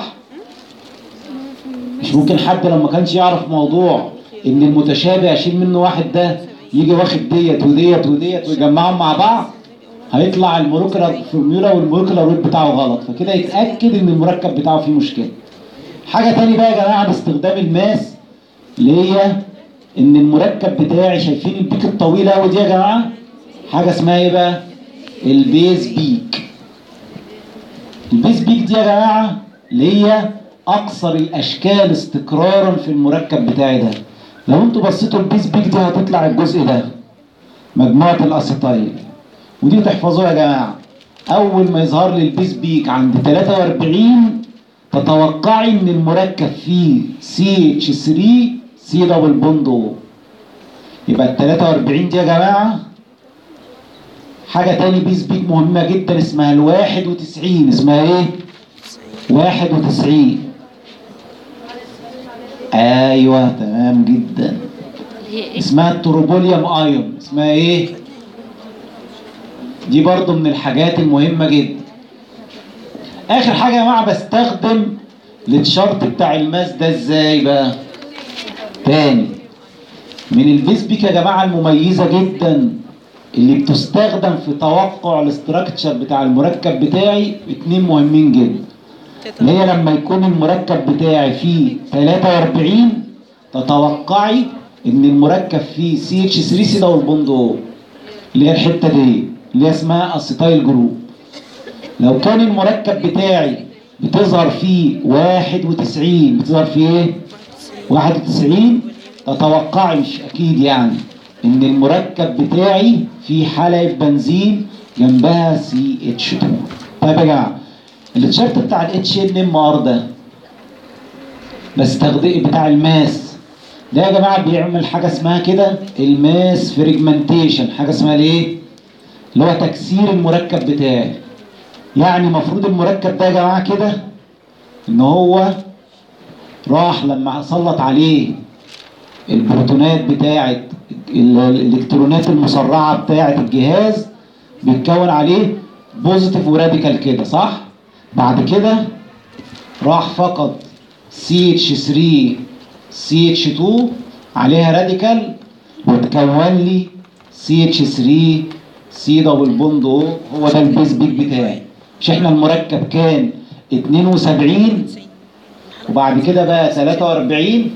Speaker 1: مش ممكن حد لما كانش يعرف موضوع إن المتشابه أشيل منه واحد ده، يجي واخد ديت وديت وديت ويجمعهم مع بعض، هيطلع المولكيولار فورميولا والمولكيولار ويت بتاعه غلط، فكده يتاكد ان المركب بتاعه فيه مشكله. حاجه تاني بقى يا جماعه باستخدام الماس، اللي هي ان المركب بتاعي، شايفين البيك الطويله قوي دي يا جماعه؟ حاجه اسمها ايه بقى؟ البيز بيك. البيز بيك دي يا جماعه اللي هي اكثر الاشكال استقرارا في المركب بتاعي ده. لو انتوا بصيتوا البيز بيك دي هتطلع الجزء ده، مجموعه الاسيتايل. ودي تحفظوها يا جماعه. اول ما يظهر لي البيس بيك عند 43 تتوقعي ان المركب فيه CH3 سي دبل بوند او. يبقى ال 43 دي يا جماعه حاجه تاني بيس بيك مهمه جدا اسمها ال 91. اسمها ايه؟ 91. ايوه تمام جدا.
Speaker 3: هي ايه؟
Speaker 1: اسمها التروبوليوم ايون. اسمها ايه؟ دي برضو من الحاجات المهمه جدا. اخر حاجه يا جماعه بستخدم الشرط بتاع الماس ده ازاي بقى؟ تاني من البيس بيك يا جماعه المميزه جدا اللي بتستخدم في توقع الاستراكشر بتاع المركب بتاعي اتنين مهمين جدا. اللي هي لما يكون المركب بتاعي فيه 43 تتوقعي ان المركب فيه CH3 سي دبل بوند او، اللي هي الحته دي اللي هي اسمها اسيتايل جروب. لو كان المركب بتاعي بتظهر فيه 91 بتظهر فيه ايه؟ 91 تتوقعي مش اكيد يعني ان المركب بتاعي فيه حلقه بنزين جنبها CH2. طيب يا جماعه التيشيرت بتاع الHNMR ده بستخدم بتاع الماس ده يا جماعه بيعمل حاجه اسمها كده الماس فريجمنتيشن. حاجه اسمها الايه؟ اللي هو تكسير المركب بتاعي. يعني المفروض المركب ده يا جماعه كده ان هو راح لما اسلط عليه البروتونات بتاعه الالكترونات المسرعه بتاعه الجهاز بيتكون عليه بوزيتيف وراديكال كده صح؟ بعد كده راح فقد CH3 CH2 عليها راديكال وتكون لي CH3 سي دبل بوند او. هو ده البيس بيك بتاعي. مش احنا المركب كان 72 وبعد كده بقى 43؟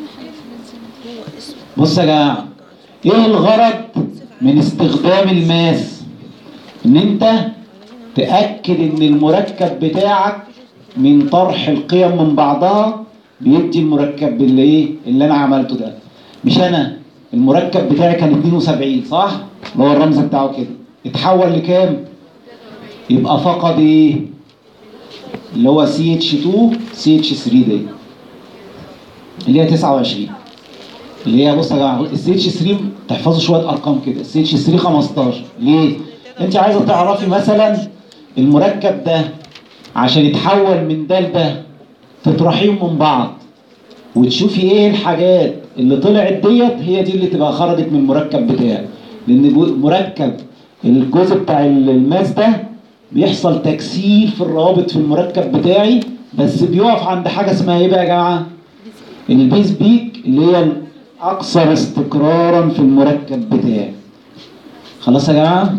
Speaker 1: بص يا جماعه ايه الغرض من استخدام الماس؟ ان انت تأكد ان المركب بتاعك من طرح القيم من بعضها بيدي المركب اللي ايه اللي انا عملته ده. مش انا المركب بتاعي كان 72 صح؟ اللي هو الرمز بتاعه كده اتحول لكام؟ يبقى فقد ايه؟ اللي هو CH2 CH3 دي اللي هي 29 اللي هي بص يا جماعه CH3 تحفظوا شويه ارقام كده. CH3 15. ليه؟ انت عايزه تعرفي مثلا المركب ده عشان يتحول من ده لده تطرحيهم من بعض وتشوفي ايه الحاجات اللي طلعت ديت هي دي اللي تبقى خرجت من المركب بتاعك. لان مركب الجزء بتاع الماس ده بيحصل تكسير في الروابط في المركب بتاعي بس بيقف عند حاجه اسمها ايه بقى يا جماعه؟ البيس بيك اللي هي الاكثر استقرارا في المركب بتاعي. خلاص يا جماعه؟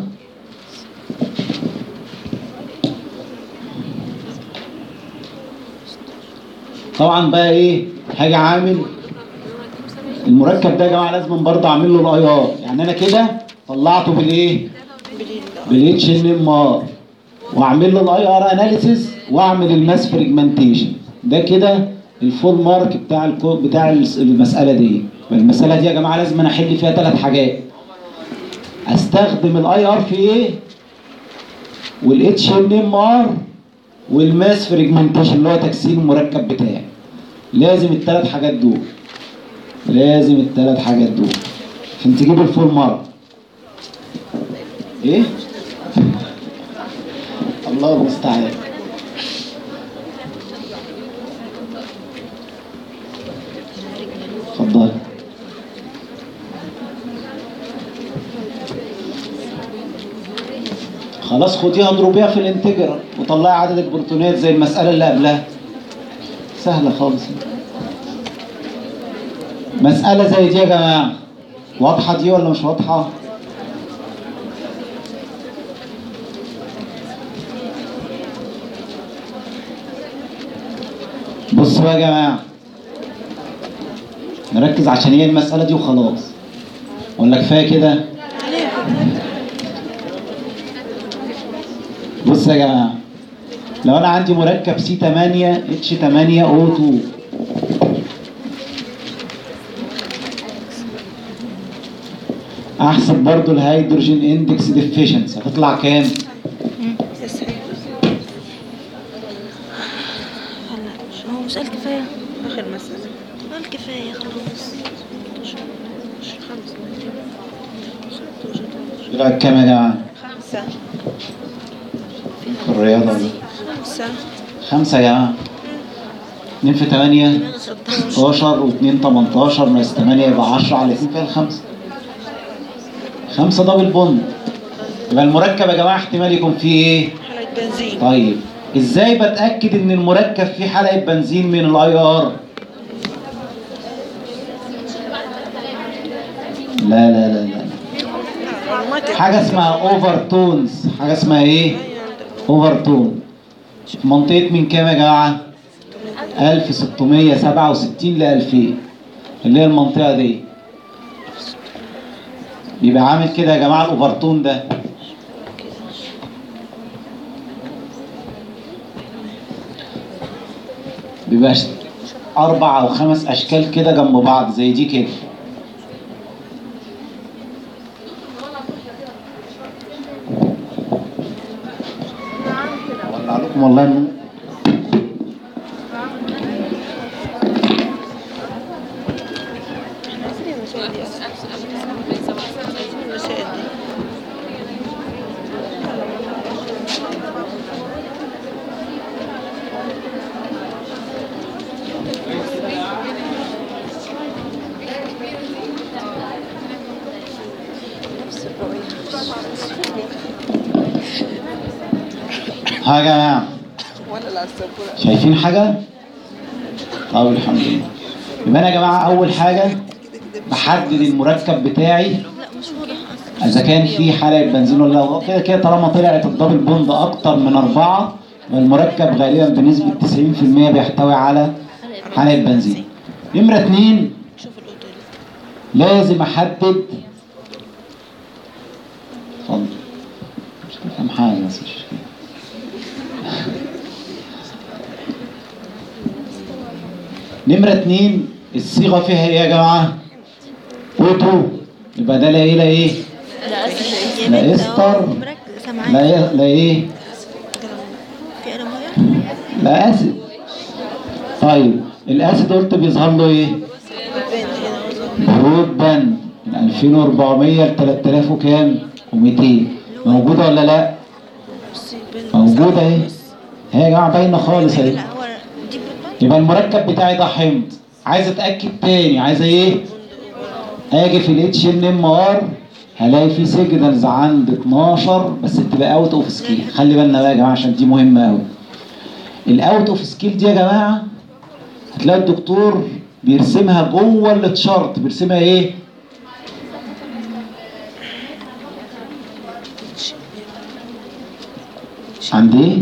Speaker 1: طبعا بقى ايه؟ هاجي عامل المركب ده يا جماعه لازم برضه اعمل له الاي ار. يعني انا كده طلعته بالايه؟ بالHNMR واعمل له الاي ار اناليسيس واعمل الماس فريجمنتيشن. ده كده الفول مارك بتاع المساله دي. المساله دي يا جماعه لازم انا احل فيها 3 حاجات. استخدم الاي ار في ايه؟ والHNMR والماس فريجمنتيشن اللي هو تكسير المركب بتاعي. لازم ال3 حاجات دول. لازم ال3 حاجات دول عشان تجيب الفول مارك. ايه؟ الله المستعان. اتفضل. خلاص خديها اضربيها في الانتجرال وطلعي عدد البروتونات زي المسألة اللي قبلها. سهلة خالص. مسألة زي دي يا جماعة واضحة دي ولا مش واضحة؟ بصوا بقى يا جماعة نركز عشان هي المسألة دي وخلاص ولا كفاية كده؟ بص يا جماعه لو انا عندي مركب C8H8O2 احسب برضو الهيدروجين اندكس ديفيشنسي هتطلع كام؟
Speaker 2: يسعد. هلا
Speaker 3: هو سؤال كفاية.
Speaker 2: اخر مسألة.
Speaker 3: سؤال كفاية خلاص.
Speaker 2: 5
Speaker 1: طلعت كام يا جماعه؟
Speaker 2: 5
Speaker 1: في الرياضه دي
Speaker 2: 5
Speaker 1: 5 يا جماعه. 2 في 8 16 و2 18 ناقص 8 يبقى 10 على 2 فيها الخمسة. 5 دبل بوند. يبقى المركب يا جماعه احتمال يكون فيه ايه؟
Speaker 2: حلقة بنزين.
Speaker 1: طيب ازاي بتاكد ان المركب فيه حلقه بنزين من الاي ار؟ لا لا لا لا حاجه اسمها اوفر تونز. حاجه اسمها ايه؟ اوفر تون. في منطقه من كام يا جماعه؟ 1667 ل 2000 اللي هي المنطقه دي. بيبقى عامل كده يا جماعه الاوفرتون ده. بيبقى 4 أو 5 اشكال كده جنب بعض زي دي كده. ولع لكم والله النور. ها يا جماعه شايفين حاجه؟ طب الحمد لله. يبقى انا يا جماعه اول حاجه بحدد المركب بتاعي
Speaker 3: لا مش واضح اصلا.
Speaker 1: اذا كان في حلقه بنزين ولا لا. كده كده طالما طلعت الدبل بوند اكتر من 4 المركب غالبا بنسبه 90% بيحتوي على حلقه بنزين. نمره 2
Speaker 2: شوف الأوضة
Speaker 1: لازم احدد. اتفضل. مش تفهم حاجه بس مش مشكله. نمره 2 الصيغه فيها ايه يا جماعه؟ اوتو. يبقى ده لا ايه لا ايه؟ لا استر. لا ايه؟
Speaker 3: في قلم ميه؟
Speaker 1: لا اسيد. طيب الاسيد قلت بيظهر له ايه؟ برود باند من 2400 ل 3000 وكام؟ و200. موجوده ولا لا؟ موجوده اهي. هي يا جماعه باينه خالص اهي.
Speaker 3: لا هو دي بتبان.
Speaker 1: يبقى المركب بتاعي ده حمض. عايز اتاكد تاني. عايز ايه؟ اجي في الاتش ان ام ار هلاقي في سيجنالز عند 12 بس بتبقى اوت اوف سكيل. خلي بالنا بقى يا جماعه عشان دي مهمه قوي. الاوت اوف سكيل دي يا جماعه هتلاقي الدكتور بيرسمها جوه التشارت. بيرسمها ايه؟ عند ايه؟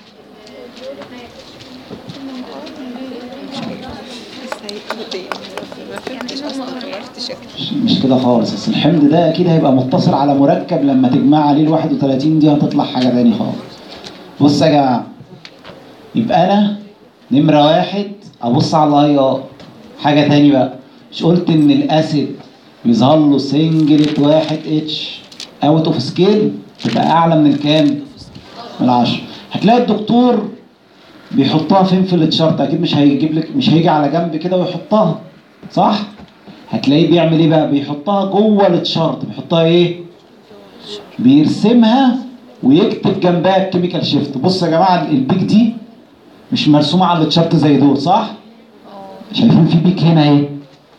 Speaker 1: مش كده خالص. بس الحمض ده اكيد هيبقى متصل على مركب لما تجمع عليه ال 31 دي هتطلع حاجه تاني خالص. بص يا جماعه يبقى انا نمره 1 ابص على الاي ار. حاجه تاني بقى. مش قلت ان الاسيد بيظهر له سنجلت 1 اتش اوت اوف سكيل تبقى اعلى من الكام؟ من 10. هتلاقي الدكتور بيحطها فين في التشارت؟ اكيد مش هيجيب لك، مش هيجي على جنب كده ويحطها صح؟ هتلاقيه بيعمل ايه بقى؟ بيحطها جوه التشارت. بيحطها ايه؟ بيرسمها ويكتب جنبها الكيميكال شيفت. بص يا جماعه البيك دي مش مرسومه على التشارت زي دول صح؟ شايفين في بيك هنا ايه؟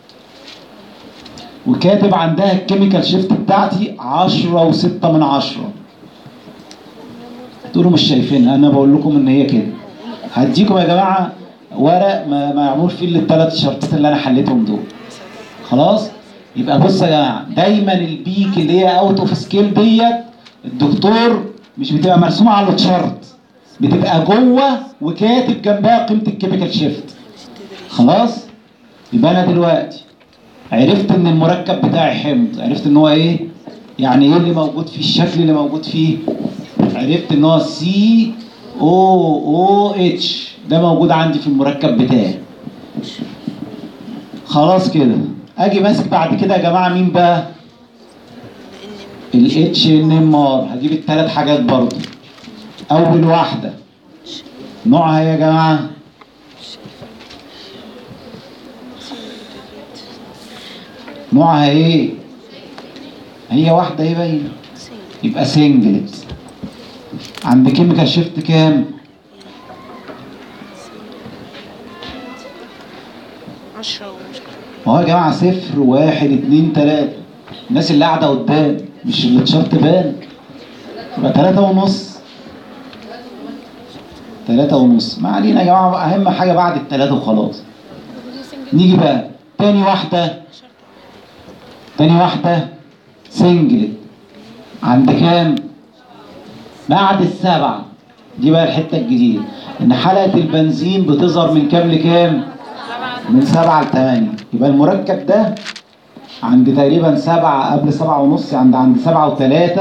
Speaker 1: وكاتب عندها الكيميكال شيفت بتاعتي 10.6. تقولوا مش شايفينها. انا بقول لكم ان هي كده. هديكم يا جماعه ورق ما معمول فيه الا ال3 شرطات اللي انا حليتهم دول. خلاص؟ يبقى بص يا جماعه دايما البيك اللي هي اوت اوف سكيل ديت الدكتور مش بتبقى مرسومه على التشارت، بتبقى جوه وكاتب جنبها قيمه الكيميكال شيفت. خلاص؟ يبقى انا دلوقتي عرفت ان المركب بتاعي حمض. عرفت ان هو ايه؟ يعني ايه اللي موجود فيه؟ الشكل اللي موجود فيه. عرفت ان هو COOH ده موجود عندي في المركب بتاعي. خلاص كده. اجي ماسك بعد كده يا جماعه مين بقى؟ الاتش ان ام ار. هجيب الثلاث حاجات برضو. اول واحده نوعها يا جماعه نوعها ايه؟ هي واحده ايه باينه، يبقى سنجلت. عند كيميكال شيفت كام؟
Speaker 2: 10 ومش
Speaker 1: اهو يا جماعه 0 1 2 3. الناس اللي قاعده قدام مش اللي تشارت بان، يبقى 3 ونص. 3 ونص. ما علينا يا جماعه، اهم حاجه بعد الثلاثه وخلاص. نيجي بقى تاني واحده. تاني واحده سنجلت عند كام؟ بعد السبعه. دي بقى الحته الجديده، ان حلقه البنزين بتظهر من كام لكام؟ من 7 ل 8. يبقى المركب ده عند تقريبا 7 قبل 7 ونص، عند 7 و3.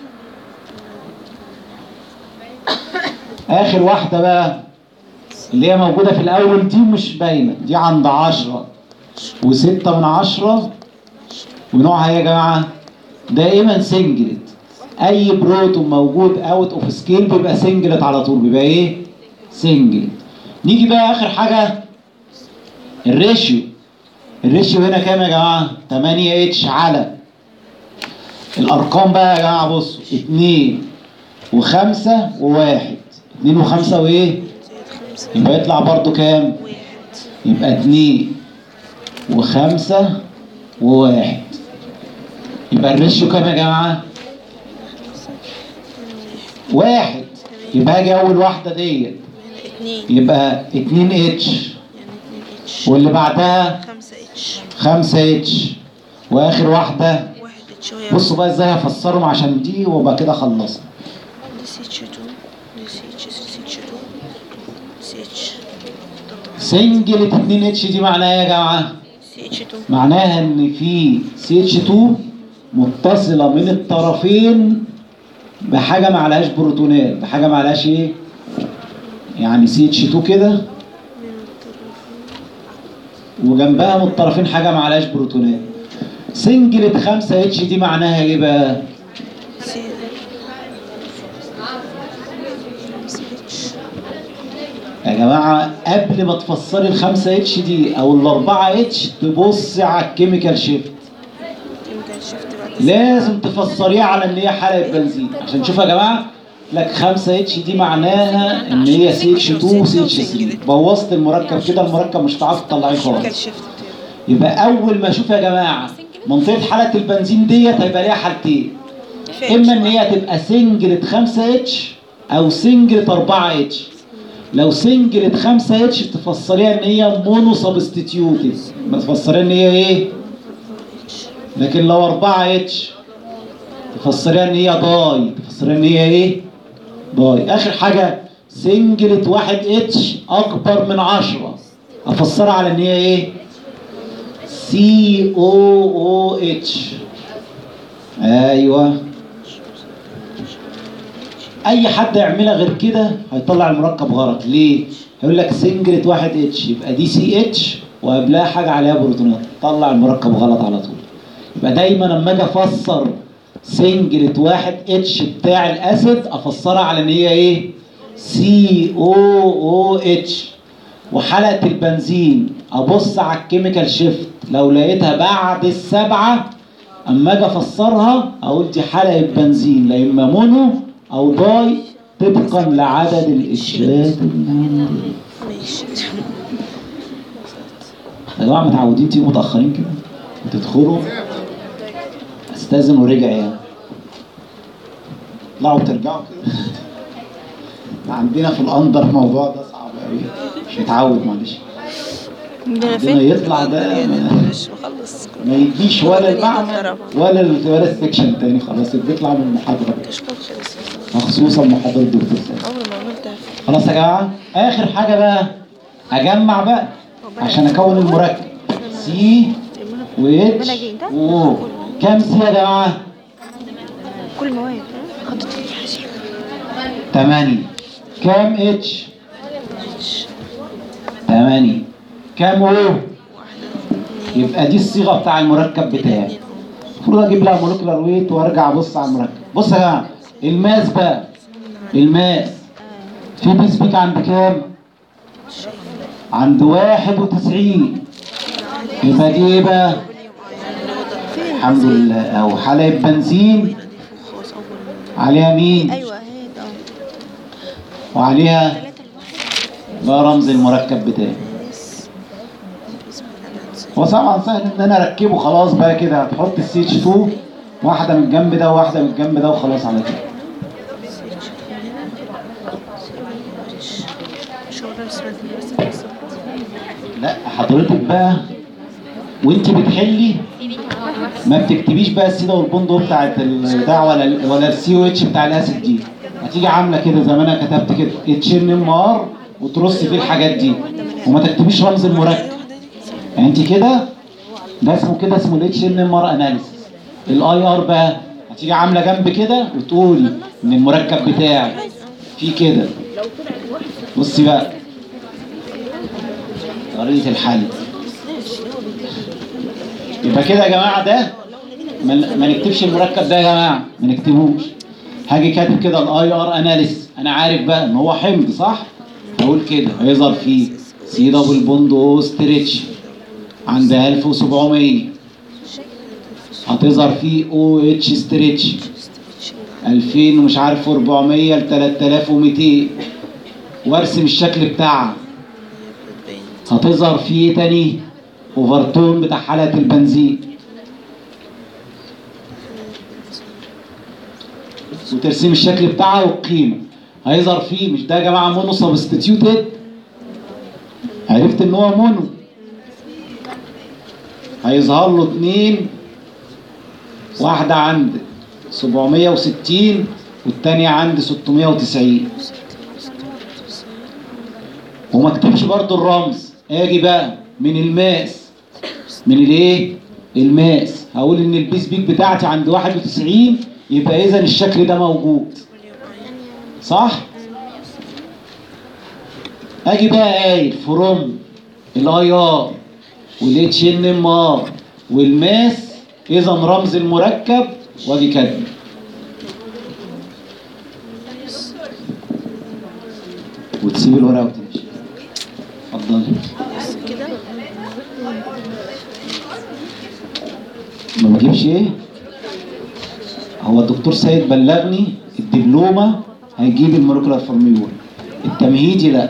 Speaker 1: اخر واحده بقى اللي هي موجوده في الاول دي مش باينه، دي عند 10 و6 من 10. ونوعها ايه يا جماعه؟ دائما سنجلت. اي بروتون موجود اوت اوف سكيل بيبقى سنجلت على طول، بيبقى ايه؟ سنجلت. نيجي بقى اخر حاجه الريشيو. الريشيو هنا كام يا جماعه؟ 8 اتش على الارقام بقى يا جماعه. بصوا 2 و5 و1. 2 و5 وايه؟ يبقى يطلع برضو كام؟ يبقى 2 و5 و1. يبقى الريشيو كام يا جماعه؟ 1. يبقى اجي اول واحده ديت يبقى 2 اتش، واللي بعدها 5 اتش، واخر واحده. بصوا بقى ازاي هفسرهم عشان دي وبقى كده خلصنا. سنجلت 2 اتش دي معناها ايه يا جماعه؟ معناها ان في سي اتش 2 متصله من الطرفين بحاجه ما عليهاش بروتونات، بحاجه ما عليهاش ايه؟ يعني سي اتش 2 كده وجنبها من الطرفين حاجه ما عليهاش بروتونات. سنجلت 5 اتش دي معناها ايه بقى؟ يا جماعه قبل ما تفسري ال5 اتش دي او ال4 اتش تبصي على الكيميكال شيفت. لازم تفسريها على ان هي حلقه بنزين عشان تشوفوا يا جماعه. لك 5 اتش دي معناها ان هي سي اتش 2 وسي اتش 3. بوظت المركب كده، المركب مش هتعرفي تطلعيه خالص. يبقى اول ما اشوف يا جماعه منطقه حلقه البنزين ديت هيبقى ليها حالتين، اما ان هي تبقى سنجلت 5 اتش او سنجلت 4 اتش. لو سنجلت 5 اتش تفسريها ان هي مونو سبستيتيوتد، ما تفسريها ان هي ايه؟ لكن لو 4 اتش تفسريها ان هي داي، تفسريها ان هي ايه؟ داي. اخر حاجه سنجلت 1 اتش اكبر من 10 افسرها على ان هي ايه؟ سي او او اتش. ايوه. اي حد يعملها غير كده هيطلع المركب غلط. ليه؟ هيقول لك سنجلت 1 اتش يبقى دي سي اتش وقبلها حاجه عليها بروتونات، طلع المركب غلط على طول. يبقى دايما لما اجي افسر سنجلت 1 اتش بتاع الاسيد افسرها على ان هي ايه؟ سي او او اتش. وحلقه البنزين ابص على الكيميكال شيفت لو لقيتها بعد السبعه، اما اجي افسرها اقول دي حلقه بنزين لا اما مونو او داي طبقا لعدد الاتشات اللي يا جماعه متعودين تيجوا متاخرين كده وتدخلوا استاذن ورجع يعني طلعوا وترجعوا كده. عندنا في الاندر الموضوع ده صعب قوي، مش متعود معلش. عندنا يطلع ده ما يجيش ولا المعمل ولا السكشن تاني، خلاص بيطلع من المحاضره مخصوصا محاضره الدكتور. خلاص يا جماعه اخر حاجه بقى اجمع بقى عشان اكون المركب سي واتش و كام سي يا جماعه؟
Speaker 3: كل مواد
Speaker 1: 8. كام اتش؟ 8. كام او؟ يبقى دي الصيغه بتاع المركب بتاعي. المفروض اجيب لها مولكيولار ويت وارجع ابص على المركب. بص يا جماعه الماس بقى، الماس في بيس بيك عند كام؟ عند 91. يبقى دي ايه بقى؟ الحمد لله اهو حلقه بنزين عليها مين؟
Speaker 3: ايوه هي ده.
Speaker 1: وعليها ده رمز المركب بتاعي. هو طبعا سهل ان انا اركبه خلاص بقى كده، هتحط السي اتش 2 واحده من الجنب ده وواحده من الجنب ده وخلاص على كده. لا حضرتك بقى وانت بتحلي ما بتكتبيش بقى السي ده والبوند بتاعت البتاع ولا السي او اتش بتاع الاسيد دي. هتيجي عامله كده زي ما انا كتبت كده اتش ان ام ار وترص فيه الحاجات دي وما تكتبيش رمز المركب. يعني انت كده ده اسمه كده اسمه الاتش ان ام ار اناليسيس. الاي ار بقى هتيجي عامله جنب كده وتقولي ان المركب بتاعي فيه كده. بصي بقى طريقه الحل. يبقى كده يا جماعه ده ما نكتبش المركب ده يا جماعه، ما نكتبوش. هاجي كاتب كده الاي ار اناليسيس، انا عارف بقى ان هو حمض صح؟ هقول كده هيظهر فيه سي دبل بوند او ستريتش عند 1700. هتظهر فيه او اتش ستريتش 2000 ومش عارف 400 ل 3200 وارسم الشكل بتاعها. هتظهر فيه تاني اوفرتون بتاع حلقه البنزين وترسيم الشكل بتاعها والقيمه. هيظهر فيه مش ده يا جماعه مونو سبستيتيوتد، عرفت ان هو مونو. هيظهر له اتنين، واحده عند 760 والتانيه عند 690. وما اكتبش برضو الرمز. اجي بقى من الماس، من الايه؟ الماس. هقول ان البيس بيك بتاعتي عند 91 يبقى اذا الشكل ده موجود صح؟ اجي بقى قايل فروم الاي ار والاتش ان ام ار والماس اذا رمز المركب واجي كاتبه. وتسيب الورقه وتمشي. اتفضلي. ما بجيبش ايه؟ هو الدكتور سيد بلغني الدبلومه هيجيب المولكيولار فورميول، التمهيدي لا.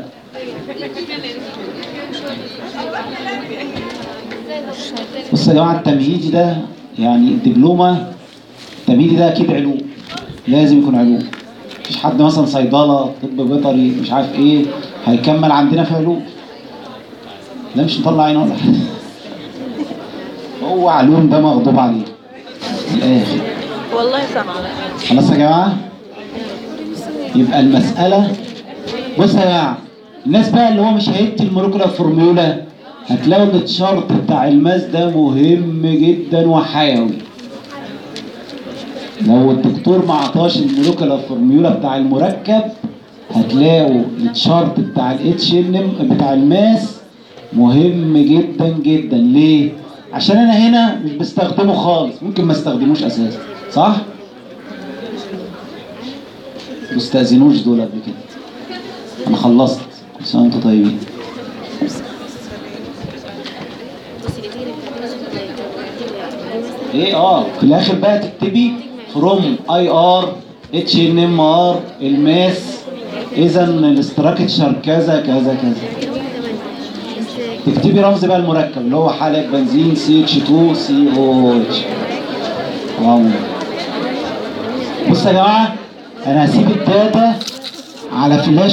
Speaker 1: بصوا يا جماعه التمهيدي ده يعني الدبلومه التمهيدي ده اكيد علوم، لازم يكون علوم. مفيش حد مثلا صيدله طب بيطري مش عارف ايه هيكمل عندنا في علوم. لا مش مطلع عينه ولا حاجه. هو علوم ده مغضوب عليه في الاخر.
Speaker 3: والله صح.
Speaker 1: خلاص يا جماعه؟ يبقى المساله بص يا جماعه الناس بقى اللي هو مش هيدي المولكيولار فورميولا هتلاقوا ان الشرط بتاع الماس ده مهم جدا وحيوي. لو الدكتور ما عطاش المولكيولار فورميولا بتاع المركب هتلاقوا الشرط بتاع الاتش ان بتاع الماس مهم جدا جدا. ليه؟ عشان انا هنا مش بستخدمه خالص، ممكن ما استخدموش اساسا صح؟ ما استاذنوش دول قبل كده. انا خلصت، كل سنه وانتم طيبين. ايه في الاخر بقى تكتبي فروم اي ار اتش ان ام ار الماس اذا الاستراكشر كذا كذا كذا. تكتبي رمز بقى المركب اللي هو حالة بنزين سي اتش 2 سي او اتش. بصوا يا جماعه انا هسيب الداتا على فلاش